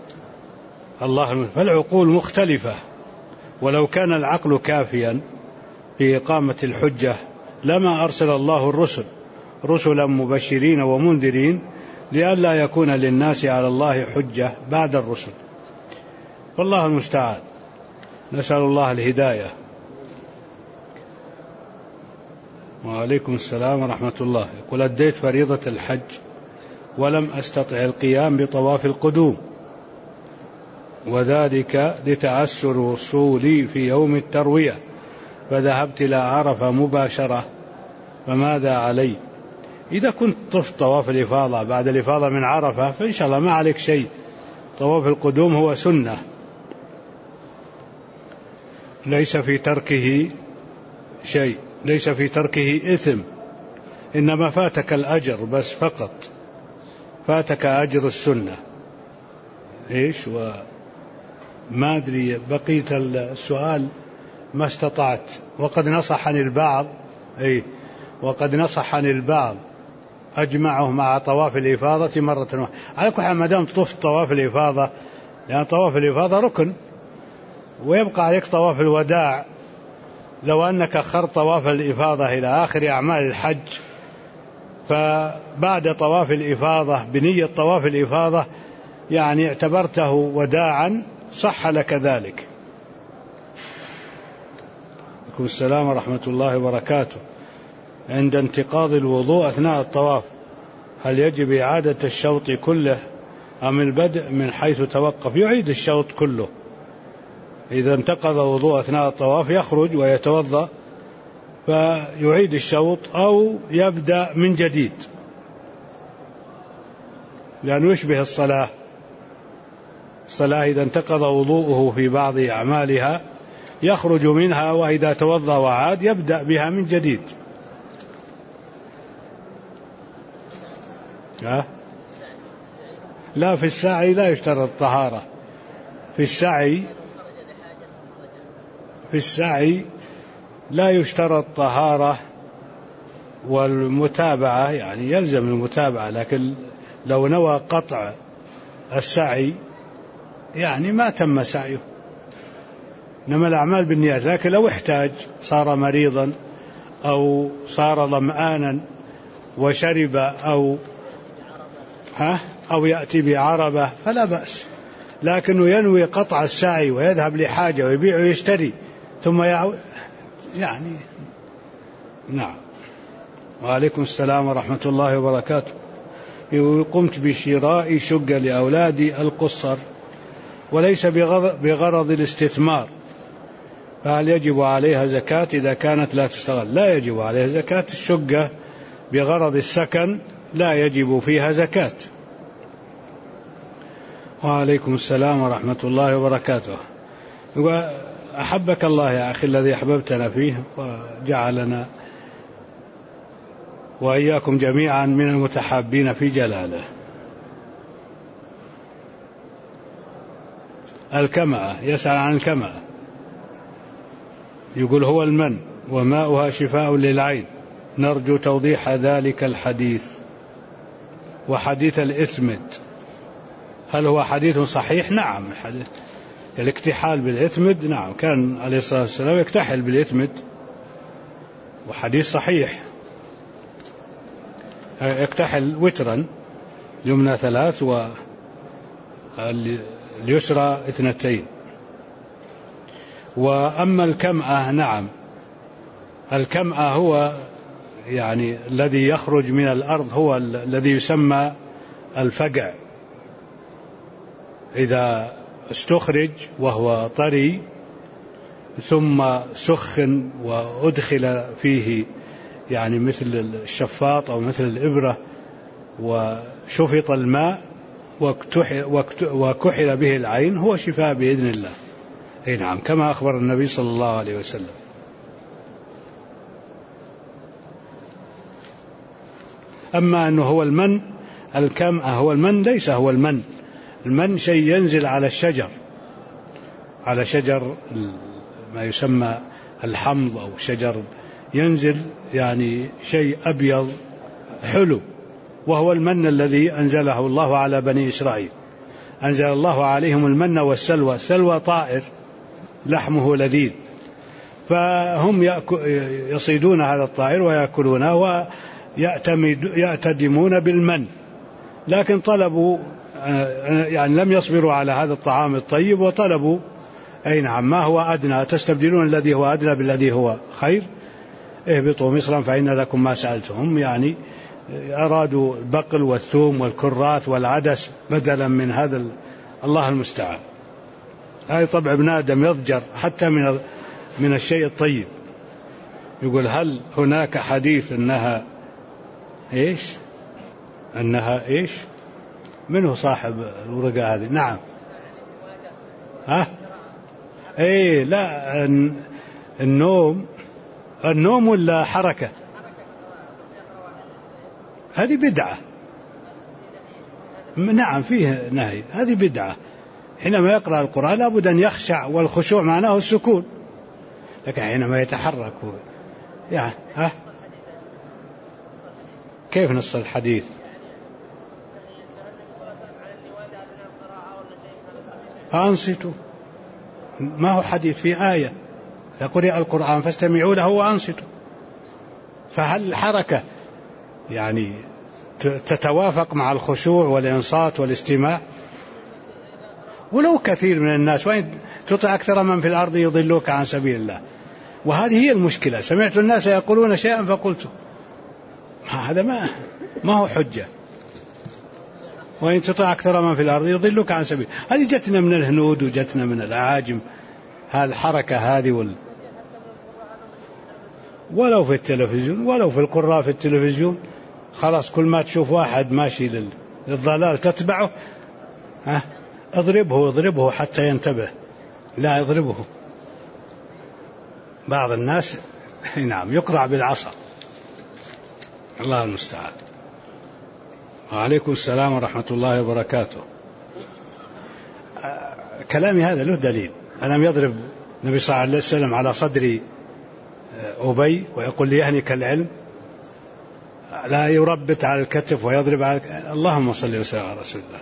فالعقول مختلفة، ولو كان العقل كافيا في إقامة الحجة لما أرسل الله الرسل رسلا مبشرين ومنذرين لئلا يكون للناس على الله حجة بعد الرسل. والله المستعان، نسأل الله الهداية. وعليكم السلام ورحمة الله. يقول: أديت فريضة الحج ولم أستطع القيام بطواف القدوم، وذلك لتعسر وصولي في يوم التروية، فذهبت إلى عرفة مباشرة، فماذا علي؟ إذا كنت طفت طواف الإفاضة بعد الإفاضة من عرفة فإن شاء الله ما عليك شيء. طواف القدوم هو سنة ليس في تركه شيء، ليس في تركه إثم، إنما فاتك الأجر بس فقط، فاتك أجر السنة. إيش؟ وما أدري بقية السؤال ما استطعت. وقد نصحني البعض، وقد نصحني البعض أجمعه مع طواف الإفاضة مرة واحدة. على كل حال ما دام طفت طواف الإفاضة، لأن طواف الإفاضة ركن، ويبقى عليك طواف الوداع. لو أنك أخرت طواف الإفاضة إلى آخر أعمال الحج، فبعد طواف الإفاضة بنية طواف الإفاضة يعني اعتبرته وداعا، صح لك ذلك. عليكم السلام ورحمة الله وبركاته. عند انتقاض الوضوء أثناء الطواف هل يجب إعادة الشوط كله أم البدء من حيث توقف؟ يعيد الشوط كله. إذا انتقض وضوء أثناء الطواف يخرج ويتوضأ فيعيد الشوط، أو يبدأ من جديد، لأنه يشبه الصلاة. الصلاة إذا انتقض وضوءه في بعض أعمالها يخرج منها، وإذا توضأ وعاد يبدأ بها من جديد. لا، في السعي لا يشترط الطهارة. في السعي لا يشترط طهارة، والمتابعة يعني يلزم المتابعة، لكن لو نوى قطع السعي يعني ما تم سعيه، إنما الأعمال بالنيات. لكن لو احتاج، صار مريضا أو صار ظمآنا وشرب أو يأتي بعربة فلا بأس، لكنه ينوي قطع السعي ويذهب لحاجة ويبيع ويشتري ثم يعني نعم. وعليكم السلام ورحمة الله وبركاته. قمت بشراء شقة لأولادي القصر وليس بغرض الاستثمار، فهل يجب عليها زكاة إذا كانت لا تشتغل؟ لا يجب عليها زكاة. الشقة بغرض السكن لا يجب فيها زكاة. وعليكم السلام ورحمة الله وبركاته. أحبك الله يا أخي الذي أحببتنا فيه وجعلنا وإياكم جميعا من المتحابين في جلاله. الكمأة، يسأل عن الكمأة، يقول: هو المن وماؤها شفاء للعين، نرجو توضيح ذلك الحديث. وحديث الإثمد هل هو حديث صحيح؟ نعم، الحديث الاكتحال بالإثمد، نعم، كان عليه الصلاة والسلام يكتحل بالإثمد، وحديث صحيح. يكتحل وترا، يمنى 3 واليسرى 2. وأما الكمأة، نعم، الكمأة هو يعني الذي يخرج من الأرض، هو الذي يسمى الفقع. إذا استخرج وهو طري ثم سخن وأدخل فيه يعني مثل الشفاط أو مثل الإبرة وشفط الماء وكحل به العين، هو شفاء بإذن الله. أي نعم، كما أخبر النبي صلى الله عليه وسلم. أما أنه هو المن، الكمأة هو المن، ليس هو المن. المن شيء ينزل على الشجر، على شجر ما يسمى الحمض أو شجر، ينزل يعني شيء أبيض حلو، وهو المن الذي أنزله الله على بني إسرائيل. أنزل الله عليهم المن والسلوى. السلوى طائر لحمه لذيذ، فهم يصيدون هذا الطائر ويأكلونه ويأتدمون بالمن، لكن طلبوا يعني لم يصبروا على هذا الطعام الطيب وطلبوا أي نعم ما هو أدنى، تستبدلون الذي هو أدنى بالذي هو خير، اهبطوا مصرا فإن لكم ما سألتم. يعني أرادوا البقل والثوم والكراث والعدس بدلا من هذا. الله المستعان. هذا طبع ابن آدم يضجر حتى من الشيء الطيب. يقول هل هناك حديث أنها إيش؟ أنها إيش؟ منه صاحب الورقة هذه؟ نعم. إيه لا، النوم ولا حركة؟ هذه بدعة. نعم فيه نهي، هذه بدعة. حينما يقرأ القرآن لابد أن يخشع، والخشوع معناه السكون، لكن حينما يتحرك يعني كيف نص الحديث؟ فأنصتوا، ما هو حديث، في آية فقرئ القرآن فاستمعوا له وأنصتوا. فهل الحركة يعني تتوافق مع الخشوع والإنصات والاستماع؟ ولو كثير من الناس، وإن تطع أكثر من في الأرض يضلوك عن سبيل الله. وهذه هي المشكلة. سمعت الناس يقولون شيئا فقلت، هذا ما هو حجة. وإن تطع أكثر من في الأرض يضلوك عن سبيل. هذه جتنا من الهنود وجتنا من الأعاجم، هالحركة هذه ولو في التلفزيون، ولو في القراء في التلفزيون، خلاص كل ما تشوف واحد ماشي للضلال تتبعه، اضربه حتى ينتبه. لا اضربه. بعض الناس نعم يقرع بالعصا. الله المستعان. وعليكم السلام ورحمة الله وبركاته. كلامي هذا له دليل. ألم يضرب النبي صلى الله عليه وسلم على صدر أبي ويقول لي يهنك العلم؟ لا يربت على الكتف ويضرب على اللهم صل وسلم على رسول الله.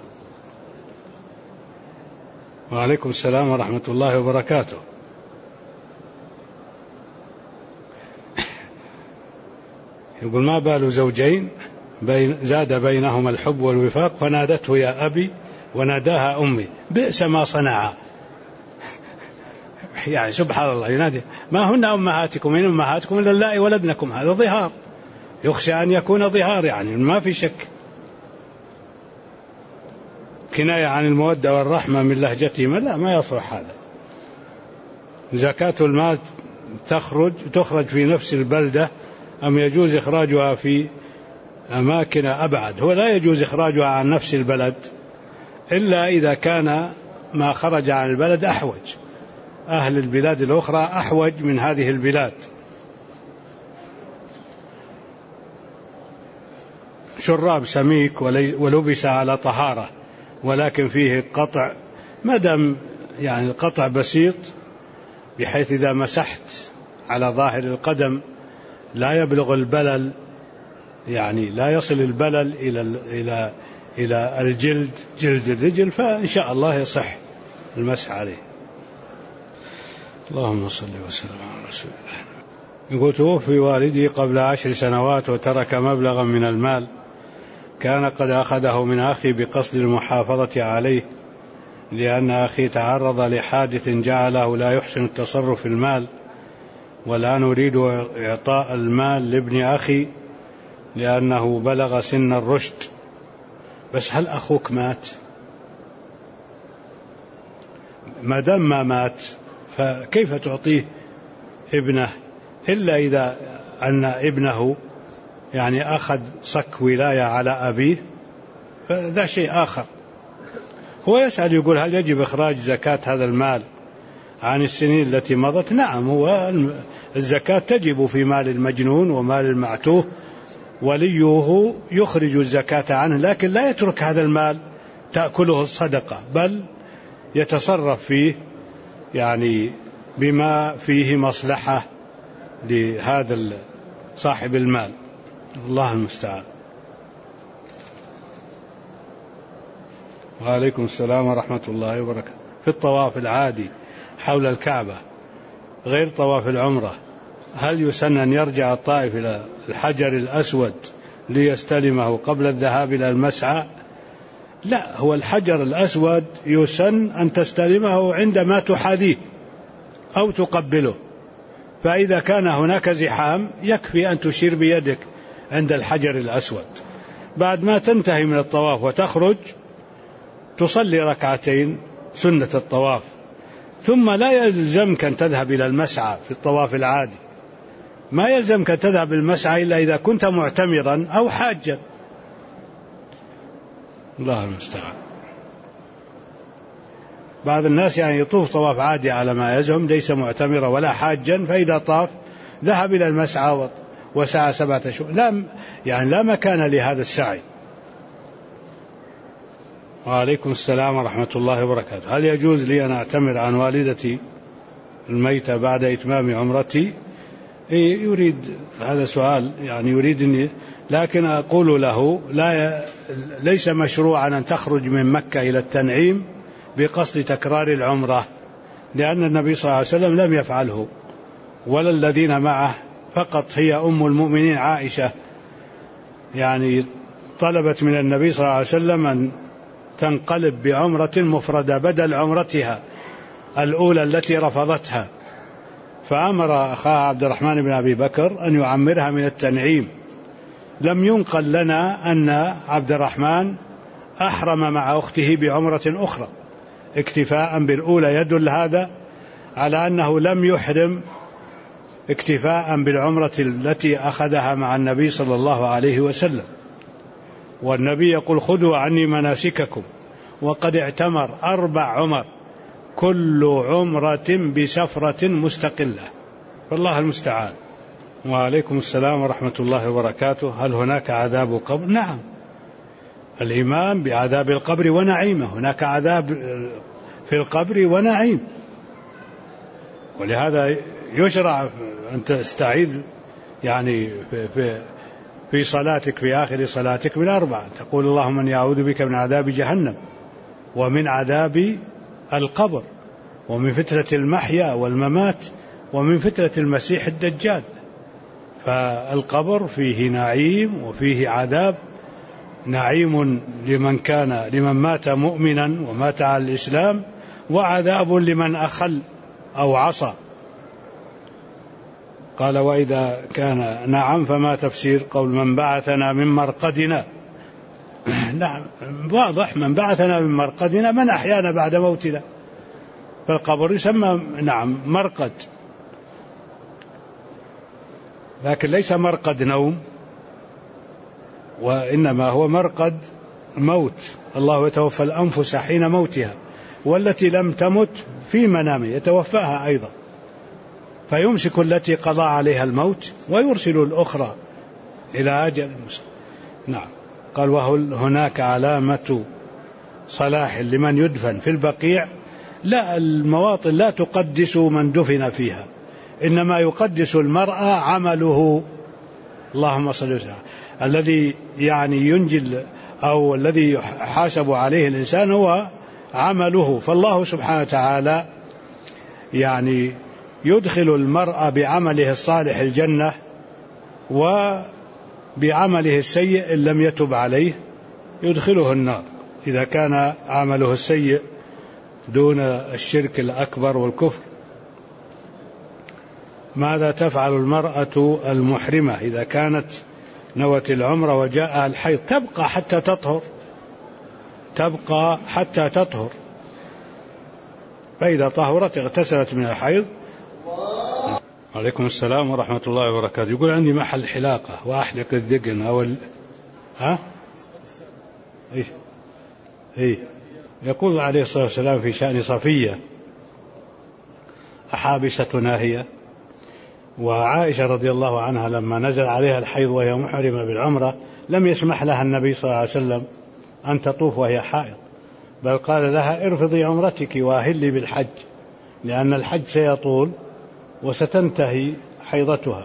وعليكم السلام ورحمة الله وبركاته. يقول ما بال زوجين زاد بينهما الحب والوفاق فنادته يا أبي وناداها أمي بئس ما صنعا. يعني سبحان الله، ينادي ما هن أمهاتكم إن أمهاتكم إلا اللائي ولدنكم. هذا ظهار، يخشى أن يكون ظهار، يعني ما في شك، كناية عن المودة والرحمة من لهجتهم. لا، ما يصلح هذا. زكاة المال تخرج في نفس البلدة أم يجوز إخراجها في أماكن أبعد؟ هو لا يجوز إخراجها عن نفس البلد إلا إذا كان ما خرج عن البلد أحوج. أهل البلاد الأخرى أحوج من هذه البلاد. شراب سميك ولبس على طهارة ولكن فيه قطع، مدام يعني القطع بسيط بحيث إذا مسحت على ظاهر القدم لا يبلغ البلل، يعني لا يصل البلل إلى الجلد، جلد الرجل، فإن شاء الله يصح المسح عليه. اللهم صل وسلم على رسول الله. يقول توفي والدي قبل 10 سنوات وترك مبلغا من المال، كان قد أخذه من أخي بقصد المحافظة عليه، لأن أخي تعرض لحادث جعله لا يحسن التصرف في المال، والآن أريد إعطاء المال لابن أخي لأنه بلغ سن الرشد. بس هل أخوك مات؟ ما دام ما مات فكيف تعطيه ابنه إلا إذا أن ابنه يعني أخذ صك ولاية على أبيه، فذا شيء آخر. هو يسأل يقول هل يجب إخراج زكاة هذا المال عن السنين التي مضت. نعم، هو الزكاة تجب في مال المجنون ومال المعتوه، وليه يخرج الزكاة عنه، لكن لا يترك هذا المال تأكله الصدقة، بل يتصرف فيه يعني بما فيه مصلحة لهذا صاحب المال. الله المستعان. وعليكم السلام ورحمة الله وبركاته. في الطواف العادي حول الكعبة غير طواف العمرة، هل يسن أن يرجع الطائف إلى الحجر الأسود ليستلمه قبل الذهاب إلى المسعى؟ لا، هو الحجر الأسود يسن أن تستلمه عندما تحاذيه أو تقبله، فإذا كان هناك زحام يكفي أن تشير بيدك عند الحجر الأسود. بعد ما تنتهي من الطواف وتخرج تصلي ركعتين سنة الطواف، ثم لا يلزمك أن تذهب إلى المسعى. في الطواف العادي ما يلزمك أن تذهب المسعى إلا إذا كنت معتمرا أو حاجا. الله المستعان. بعض الناس يعني يطوف طواف عادي على ما يزعم، ليس معتمرا ولا حاجا، فإذا طاف ذهب إلى المسعى وسعى 7 شهور. لا مكان لهذا السعي. وعليكم السلام ورحمة الله وبركاته. هل يجوز لي أن أعتمر عن والدتي الميتة بعد إتمام عمرتي؟ يريد هذا سؤال، يعني يريدني، لكن أقول له ليس مشروعا أن تخرج من مكة إلى التنعيم بقصد تكرار العمرة، لأن النبي صلى الله عليه وسلم لم يفعله ولا الذين معه، فقط هي أم المؤمنين عائشة يعني طلبت من النبي صلى الله عليه وسلم أن تنقلب بعمرة مفردة بدل عمرتها الأولى التي رفضتها، فأمر أخاها عبد الرحمن بن أبي بكر أن يعمرها من التنعيم. لم ينقل لنا أن عبد الرحمن أحرم مع أخته بعمرة أخرى اكتفاء بالأولى، يدل هذا على أنه لم يحرم اكتفاء بالعمرة التي أخذها مع النبي صلى الله عليه وسلم. والنبي يقول خذوا عني مناسككم، وقد اعتمر 4 عمر كل عمرة بسفرة مستقلة، فالله المستعان. وعليكم السلام ورحمة الله وبركاته. هل هناك عذاب قبر؟ نعم، الإيمان بعذاب القبر ونعيمه، هناك عذاب في القبر ونعيم، ولهذا يشرع أن تستعيذ يعني في صلاتك في آخر صلاتك من 4، تقول اللهم إني أعوذ بك من عذاب جهنم ومن عذاب القبر ومن فتنة المحيا والممات ومن فتنة المسيح الدجال. فالقبر فيه نعيم وفيه عذاب، نعيم لمن مات مؤمنا ومات على الإسلام، وعذاب لمن أخل أو عصى. قال وإذا كان نعم فما تفسير قول من بعثنا من مرقدنا؟ نعم واضح، من بعثنا من مرقدنا من أحيانا بعد موتنا، فالقبر يسمى نعم مرقد، لكن ليس مرقد نوم، وإنما هو مرقد موت. الله يتوفى الأنفس حين موتها والتي لم تمت في منامه يتوفاها أيضا، فيمسك التي قضى عليها الموت ويرسل الأخرى إلى أجل مسمى. نعم. قال وهل هناك علامة صلاح لمن يدفن في البقيع؟ لا، المواطن لا تقدس من دفن فيها، إنما يقدس المرأة عمله. اللهم صل وسلم. الذي يعني ينجل أو الذي يحاسب عليه الإنسان هو عمله، فالله سبحانه وتعالى يعني يدخل المرء بعمله الصالح الجنة، وبعمله السيء إن لم يتب عليه يدخله النار إذا كان عمله السيء دون الشرك الأكبر والكفر. ماذا تفعل المرأة المحرمة إذا كانت نوت العمرة وجاءها الحيض؟ تبقى حتى تطهر، تبقى حتى تطهر، فإذا طهرت اغتسلت من الحيض. عليكم السلام ورحمة الله وبركاته. يقول عندي محل حلاقة وأحلق الذقن أو إيه. يقول عليه الصلاة والسلام في شأن صفية أحابستنا هي؟ وعائشة رضي الله عنها لما نزل عليها الحيض وهي محرمة بالعمرة لم يسمح لها النبي صلى الله عليه وسلم أن تطوف وهي حائض، بل قال لها ارفضي عمرتك وأهلي بالحج، لأن الحج سيطول وستنتهي حيضتها.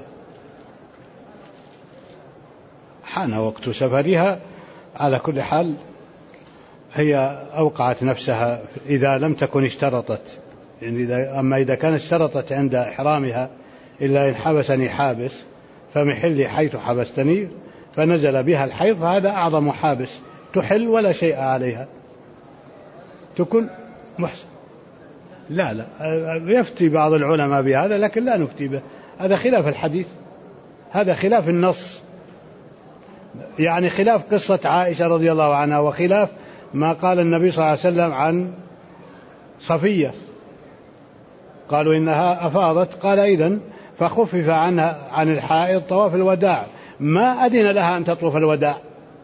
حان وقت سفرها. على كل حال هي أوقعت نفسها إذا لم تكن اشترطت، يعني أما إذا كانت اشترطت عند إحرامها إلا إن حبسني حابس فمحلي حيث حبستني، فنزل بها الحيض، فهذا أعظم حابس، تحل ولا شيء عليها، تكون محسن. لا يفتي بعض العلماء بهذا لكن لا نفتي به، هذا خلاف الحديث، هذا خلاف النص، يعني خلاف قصة عائشة رضي الله عنها وخلاف ما قال النبي صلى الله عليه وسلم عن صفية، قالوا إنها أفاضت، قال إذن فخفف عنها عن الحائض طواف الوداع، ما أذن لها أن تطوف الوداع.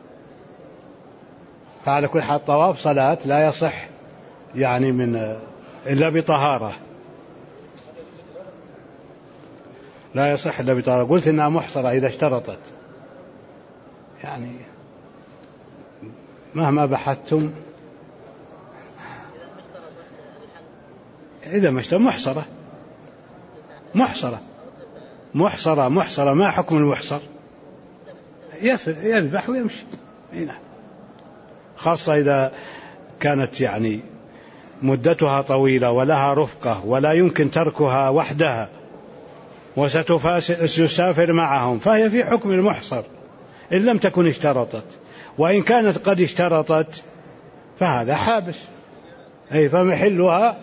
فعلى كل حال طواف صلاة لا يصح يعني من إلا بطهارة، لا يصح إلا بطهارة. قلت إنها محصرة إذا اشترطت، يعني مهما بحثتم إذا ما اشترط محصرة ما حكم المحصر؟ يذبح ويمشي هنا، خاصة إذا كانت يعني مدتها طويلة ولها رفقة ولا يمكن تركها وحدها وستسافر معهم، فهي في حكم المحصر إن لم تكن اشترطت، وإن كانت قد اشترطت فهذا حابس، أي فمحلها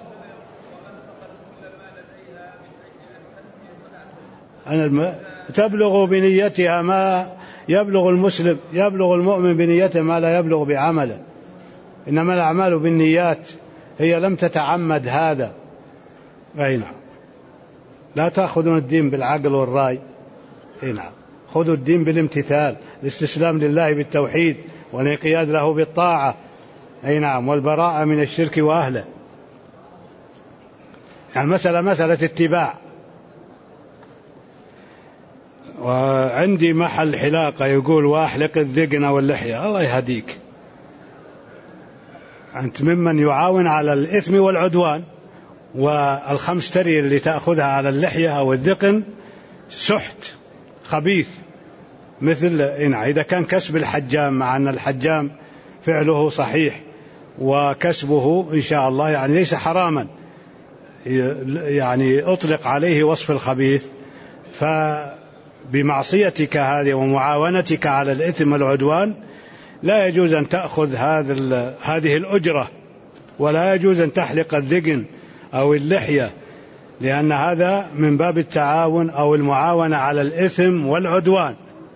تبلغ بنيتها ما يبلغ المسلم، يبلغ المؤمن بنيته ما لا يبلغ بعمله، إنما الأعمال بالنيات، هي لم تتعمد هذا. أي نعم، لا تأخذون الدين بالعقل والرأي، أي نعم، خذوا الدين بالامتثال، الاستسلام لله بالتوحيد والانقياد له بالطاعة، أي نعم، والبراءة من الشرك وأهله. يعني مسألة اتباع. وعندي محل حلاقة يقول وأحلق الذقن واللحية، الله يهديك، أنت ممن يعاون على الإثم والعدوان، والخمس تري اللي تأخذها على اللحية أو الذقن سحت خبيث، مثل إذا كان كسب الحجام، مع أن الحجام فعله صحيح وكسبه إن شاء الله يعني ليس حراما، يعني أطلق عليه وصف الخبيث، فبمعصيتك هذه ومعاونتك على الإثم والعدوان لا يجوز أن تأخذ هذه الأجرة، ولا يجوز أن تحلق الذقن أو اللحية، لأن هذا من باب التعاون أو المعاونة على الإثم والعدوان.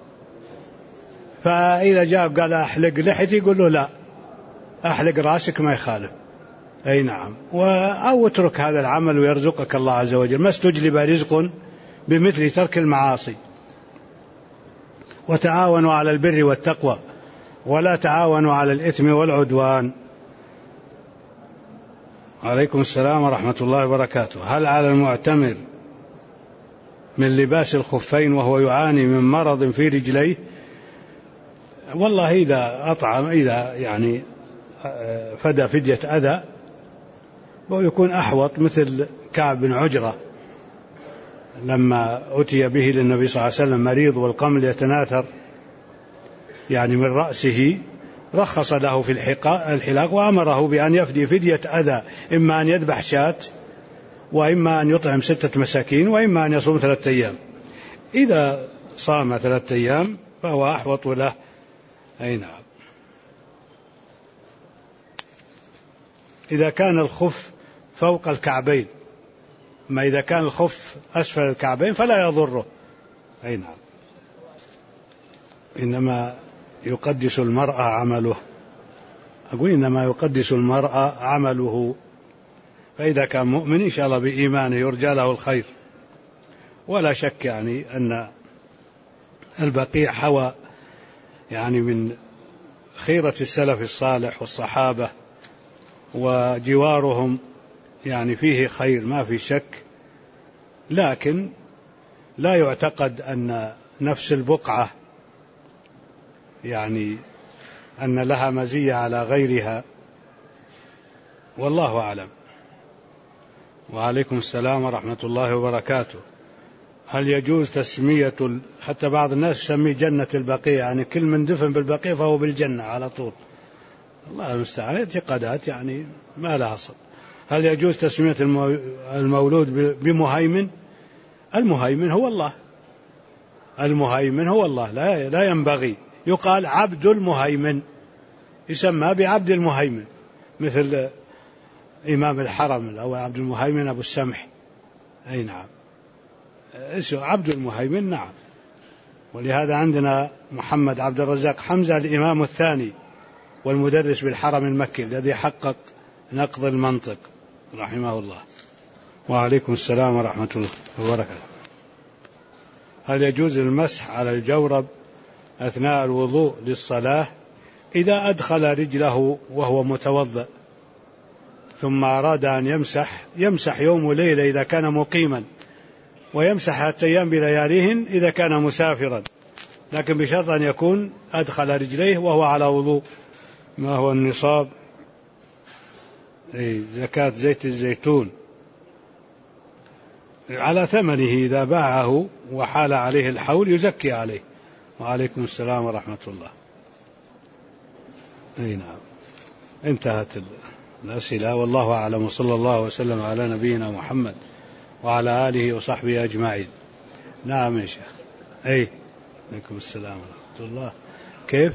فإذا جاء قال أحلق لحيتي يقول له لا، أحلق رأسك ما يخالف، أي نعم، أو اترك هذا العمل ويرزقك الله عز وجل، ما استجلب رزق بمثل ترك المعاصي. وتعاونوا على البر والتقوى ولا تعاونوا على الإثم والعدوان. عليكم السلام ورحمة الله وبركاته. هل على المعتمر من لباس الخفين وهو يعاني من مرض في رجليه؟ والله إذا يعني فدى فدية أذى ويكون أحوط، مثل كعب بن عجرة لما أتي به للنبي صلى الله عليه وسلم مريض والقمل يتناثر يعني من رأسه، رخص له في الحلاق وأمره بأن يفدي فدية أذى، إما أن يذبح شاة، وإما أن يطعم 6 مساكين، وإما أن يصوم 3 أيام. إذا صام 3 أيام فهو أحوط له. أي نعم. إذا كان الخف فوق الكعبين، ما إذا كان الخف أسفل الكعبين فلا يضره. أي نعم. إنما يقدس المرأة عمله، أقول إنما يقدس المرأة عمله، فإذا كان مؤمن إن شاء الله بإيمانه يرجى له الخير. ولا شك يعني أن البقيع حوى يعني من خيرة السلف الصالح والصحابة، وجوارهم يعني فيه خير ما في شك، لكن لا يعتقد أن نفس البقعة يعني أن لها مزية على غيرها، والله أعلم. وعليكم السلام ورحمة الله وبركاته. هل يجوز تسمية، حتى بعض الناس يسميه جنة البقيع، يعني كل من دفن بالبقيع فهو بالجنة على طول، الله المستعان، اعتقادات يعني ما لها أصل. هل يجوز تسمية المولود بمهيمن؟ المهيمن هو الله، المهيمن هو الله، لا ينبغي يقال عبد المهيمن، يسمى بعبد المهيمن، مثل إمام الحرم أو عبد المهيمن أبو السمح، أي نعم، اسمه عبد المهيمن، نعم. ولهذا عندنا محمد عبد الرزاق حمزة الإمام الثاني والمدرس بالحرم المكي الذي حقق نقض المنطق رحمه الله. وعليكم السلام ورحمة الله وبركاته. هل يجوز المسح على الجورب أثناء الوضوء للصلاة إذا أدخل رجله وهو متوضأ ثم أراد أن يمسح يوم وليلة إذا كان مقيما، ويمسح 3 أيام بلياليهن إذا كان مسافرا، لكن بشرط أن يكون أدخل رجليه وهو على وضوء. ما هو النصاب؟ زكاة زيت الزيتون على ثمنه، إذا باعه وحال عليه الحول يزكي عليه. وعليكم السلام ورحمة الله. أي نعم، انتهت الأسئلة، والله أعلم، وصلى الله وسلم على نبينا محمد وعلى آله وصحبه أجمعين. نعم يا شيخ. عليكم السلام ورحمة الله. كيف؟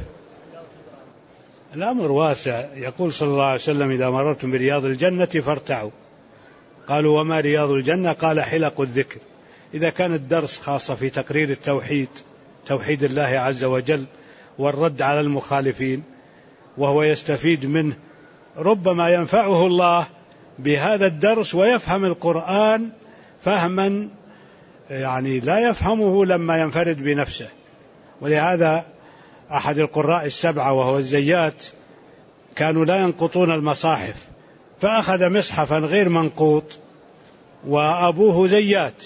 الأمر واسع، يقول صلى الله عليه وسلم إذا مررتم برياض الجنة فارتعوا. قالوا وما رياض الجنة؟ قال حلق الذكر. إذا كان الدرس خاصة في تقرير التوحيد، توحيد الله عز وجل والرد على المخالفين، وهو يستفيد منه، ربما ينفعه الله بهذا الدرس ويفهم القرآن فهما يعني لا يفهمه لما ينفرد بنفسه. ولهذا أحد القراء 7 وهو الزيات كانوا لا ينقطون المصاحف، فأخذ مصحفا غير منقوط وأبوه زيات،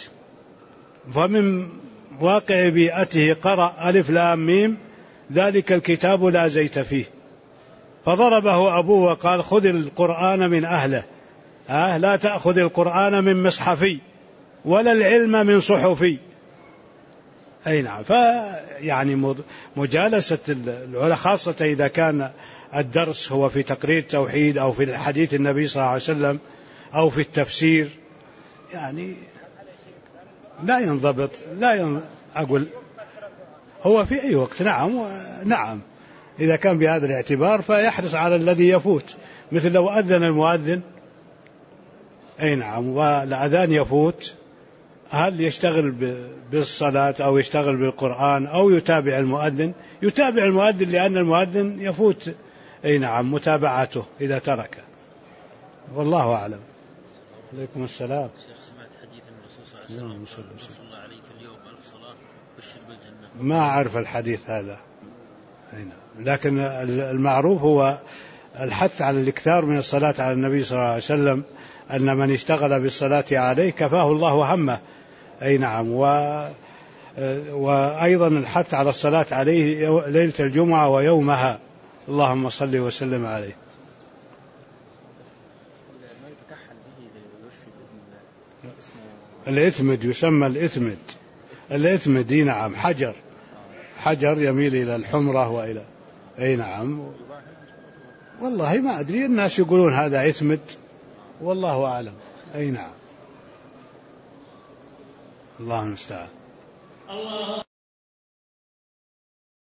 فمن واقع بيئته قرأ ألف لام ميم ذلك الكتاب لا زيت فيه، فضربه أبوه وقال خذ القرآن من أهله، لا تأخذ القرآن من مصحفي ولا العلم من صحفي. أي نعم. فيعني مجالسة العلماء خاصة إذا كان الدرس هو في تقرير التوحيد أو في الحديث النبي صلى الله عليه وسلم أو في التفسير، يعني لا ينضبط، أقول هو في أي وقت، نعم إذا كان بهذا الاعتبار فيحرص على الذي يفوت، مثل لو أذن المؤذن، أي نعم، والأذان يفوت، هل يشتغل بالصلاة أو يشتغل بالقرآن أو يتابع المؤذن؟ يتابع المؤذن، لأن المؤذن يفوت، أي نعم، متابعته إذا ترك، والله أعلم. عليكم السلام. شيخ، سمعت حديث الرسول صلى الله عليه وسلم صلى عليه في اليوم 1000 صلاة بشر بالجنة؟ ما أعرف الحديث هذا، لكن المعروف هو الحث على الإكثار من الصلاة على النبي صلى الله عليه وسلم، أن من اشتغل بالصلاة عليه كفاه الله همه. أي نعم. وأيضا الحث على الصلاة عليه ليلة الجمعة ويومها، اللهم صل وسلم عليه. الإثمد يسمى الإثمد، نعم، حجر يميل إلى الحمرة وإلى، أي نعم، والله ما أدري، الناس يقولون هذا إثمد، والله أعلم. أي نعم، الله المستعان.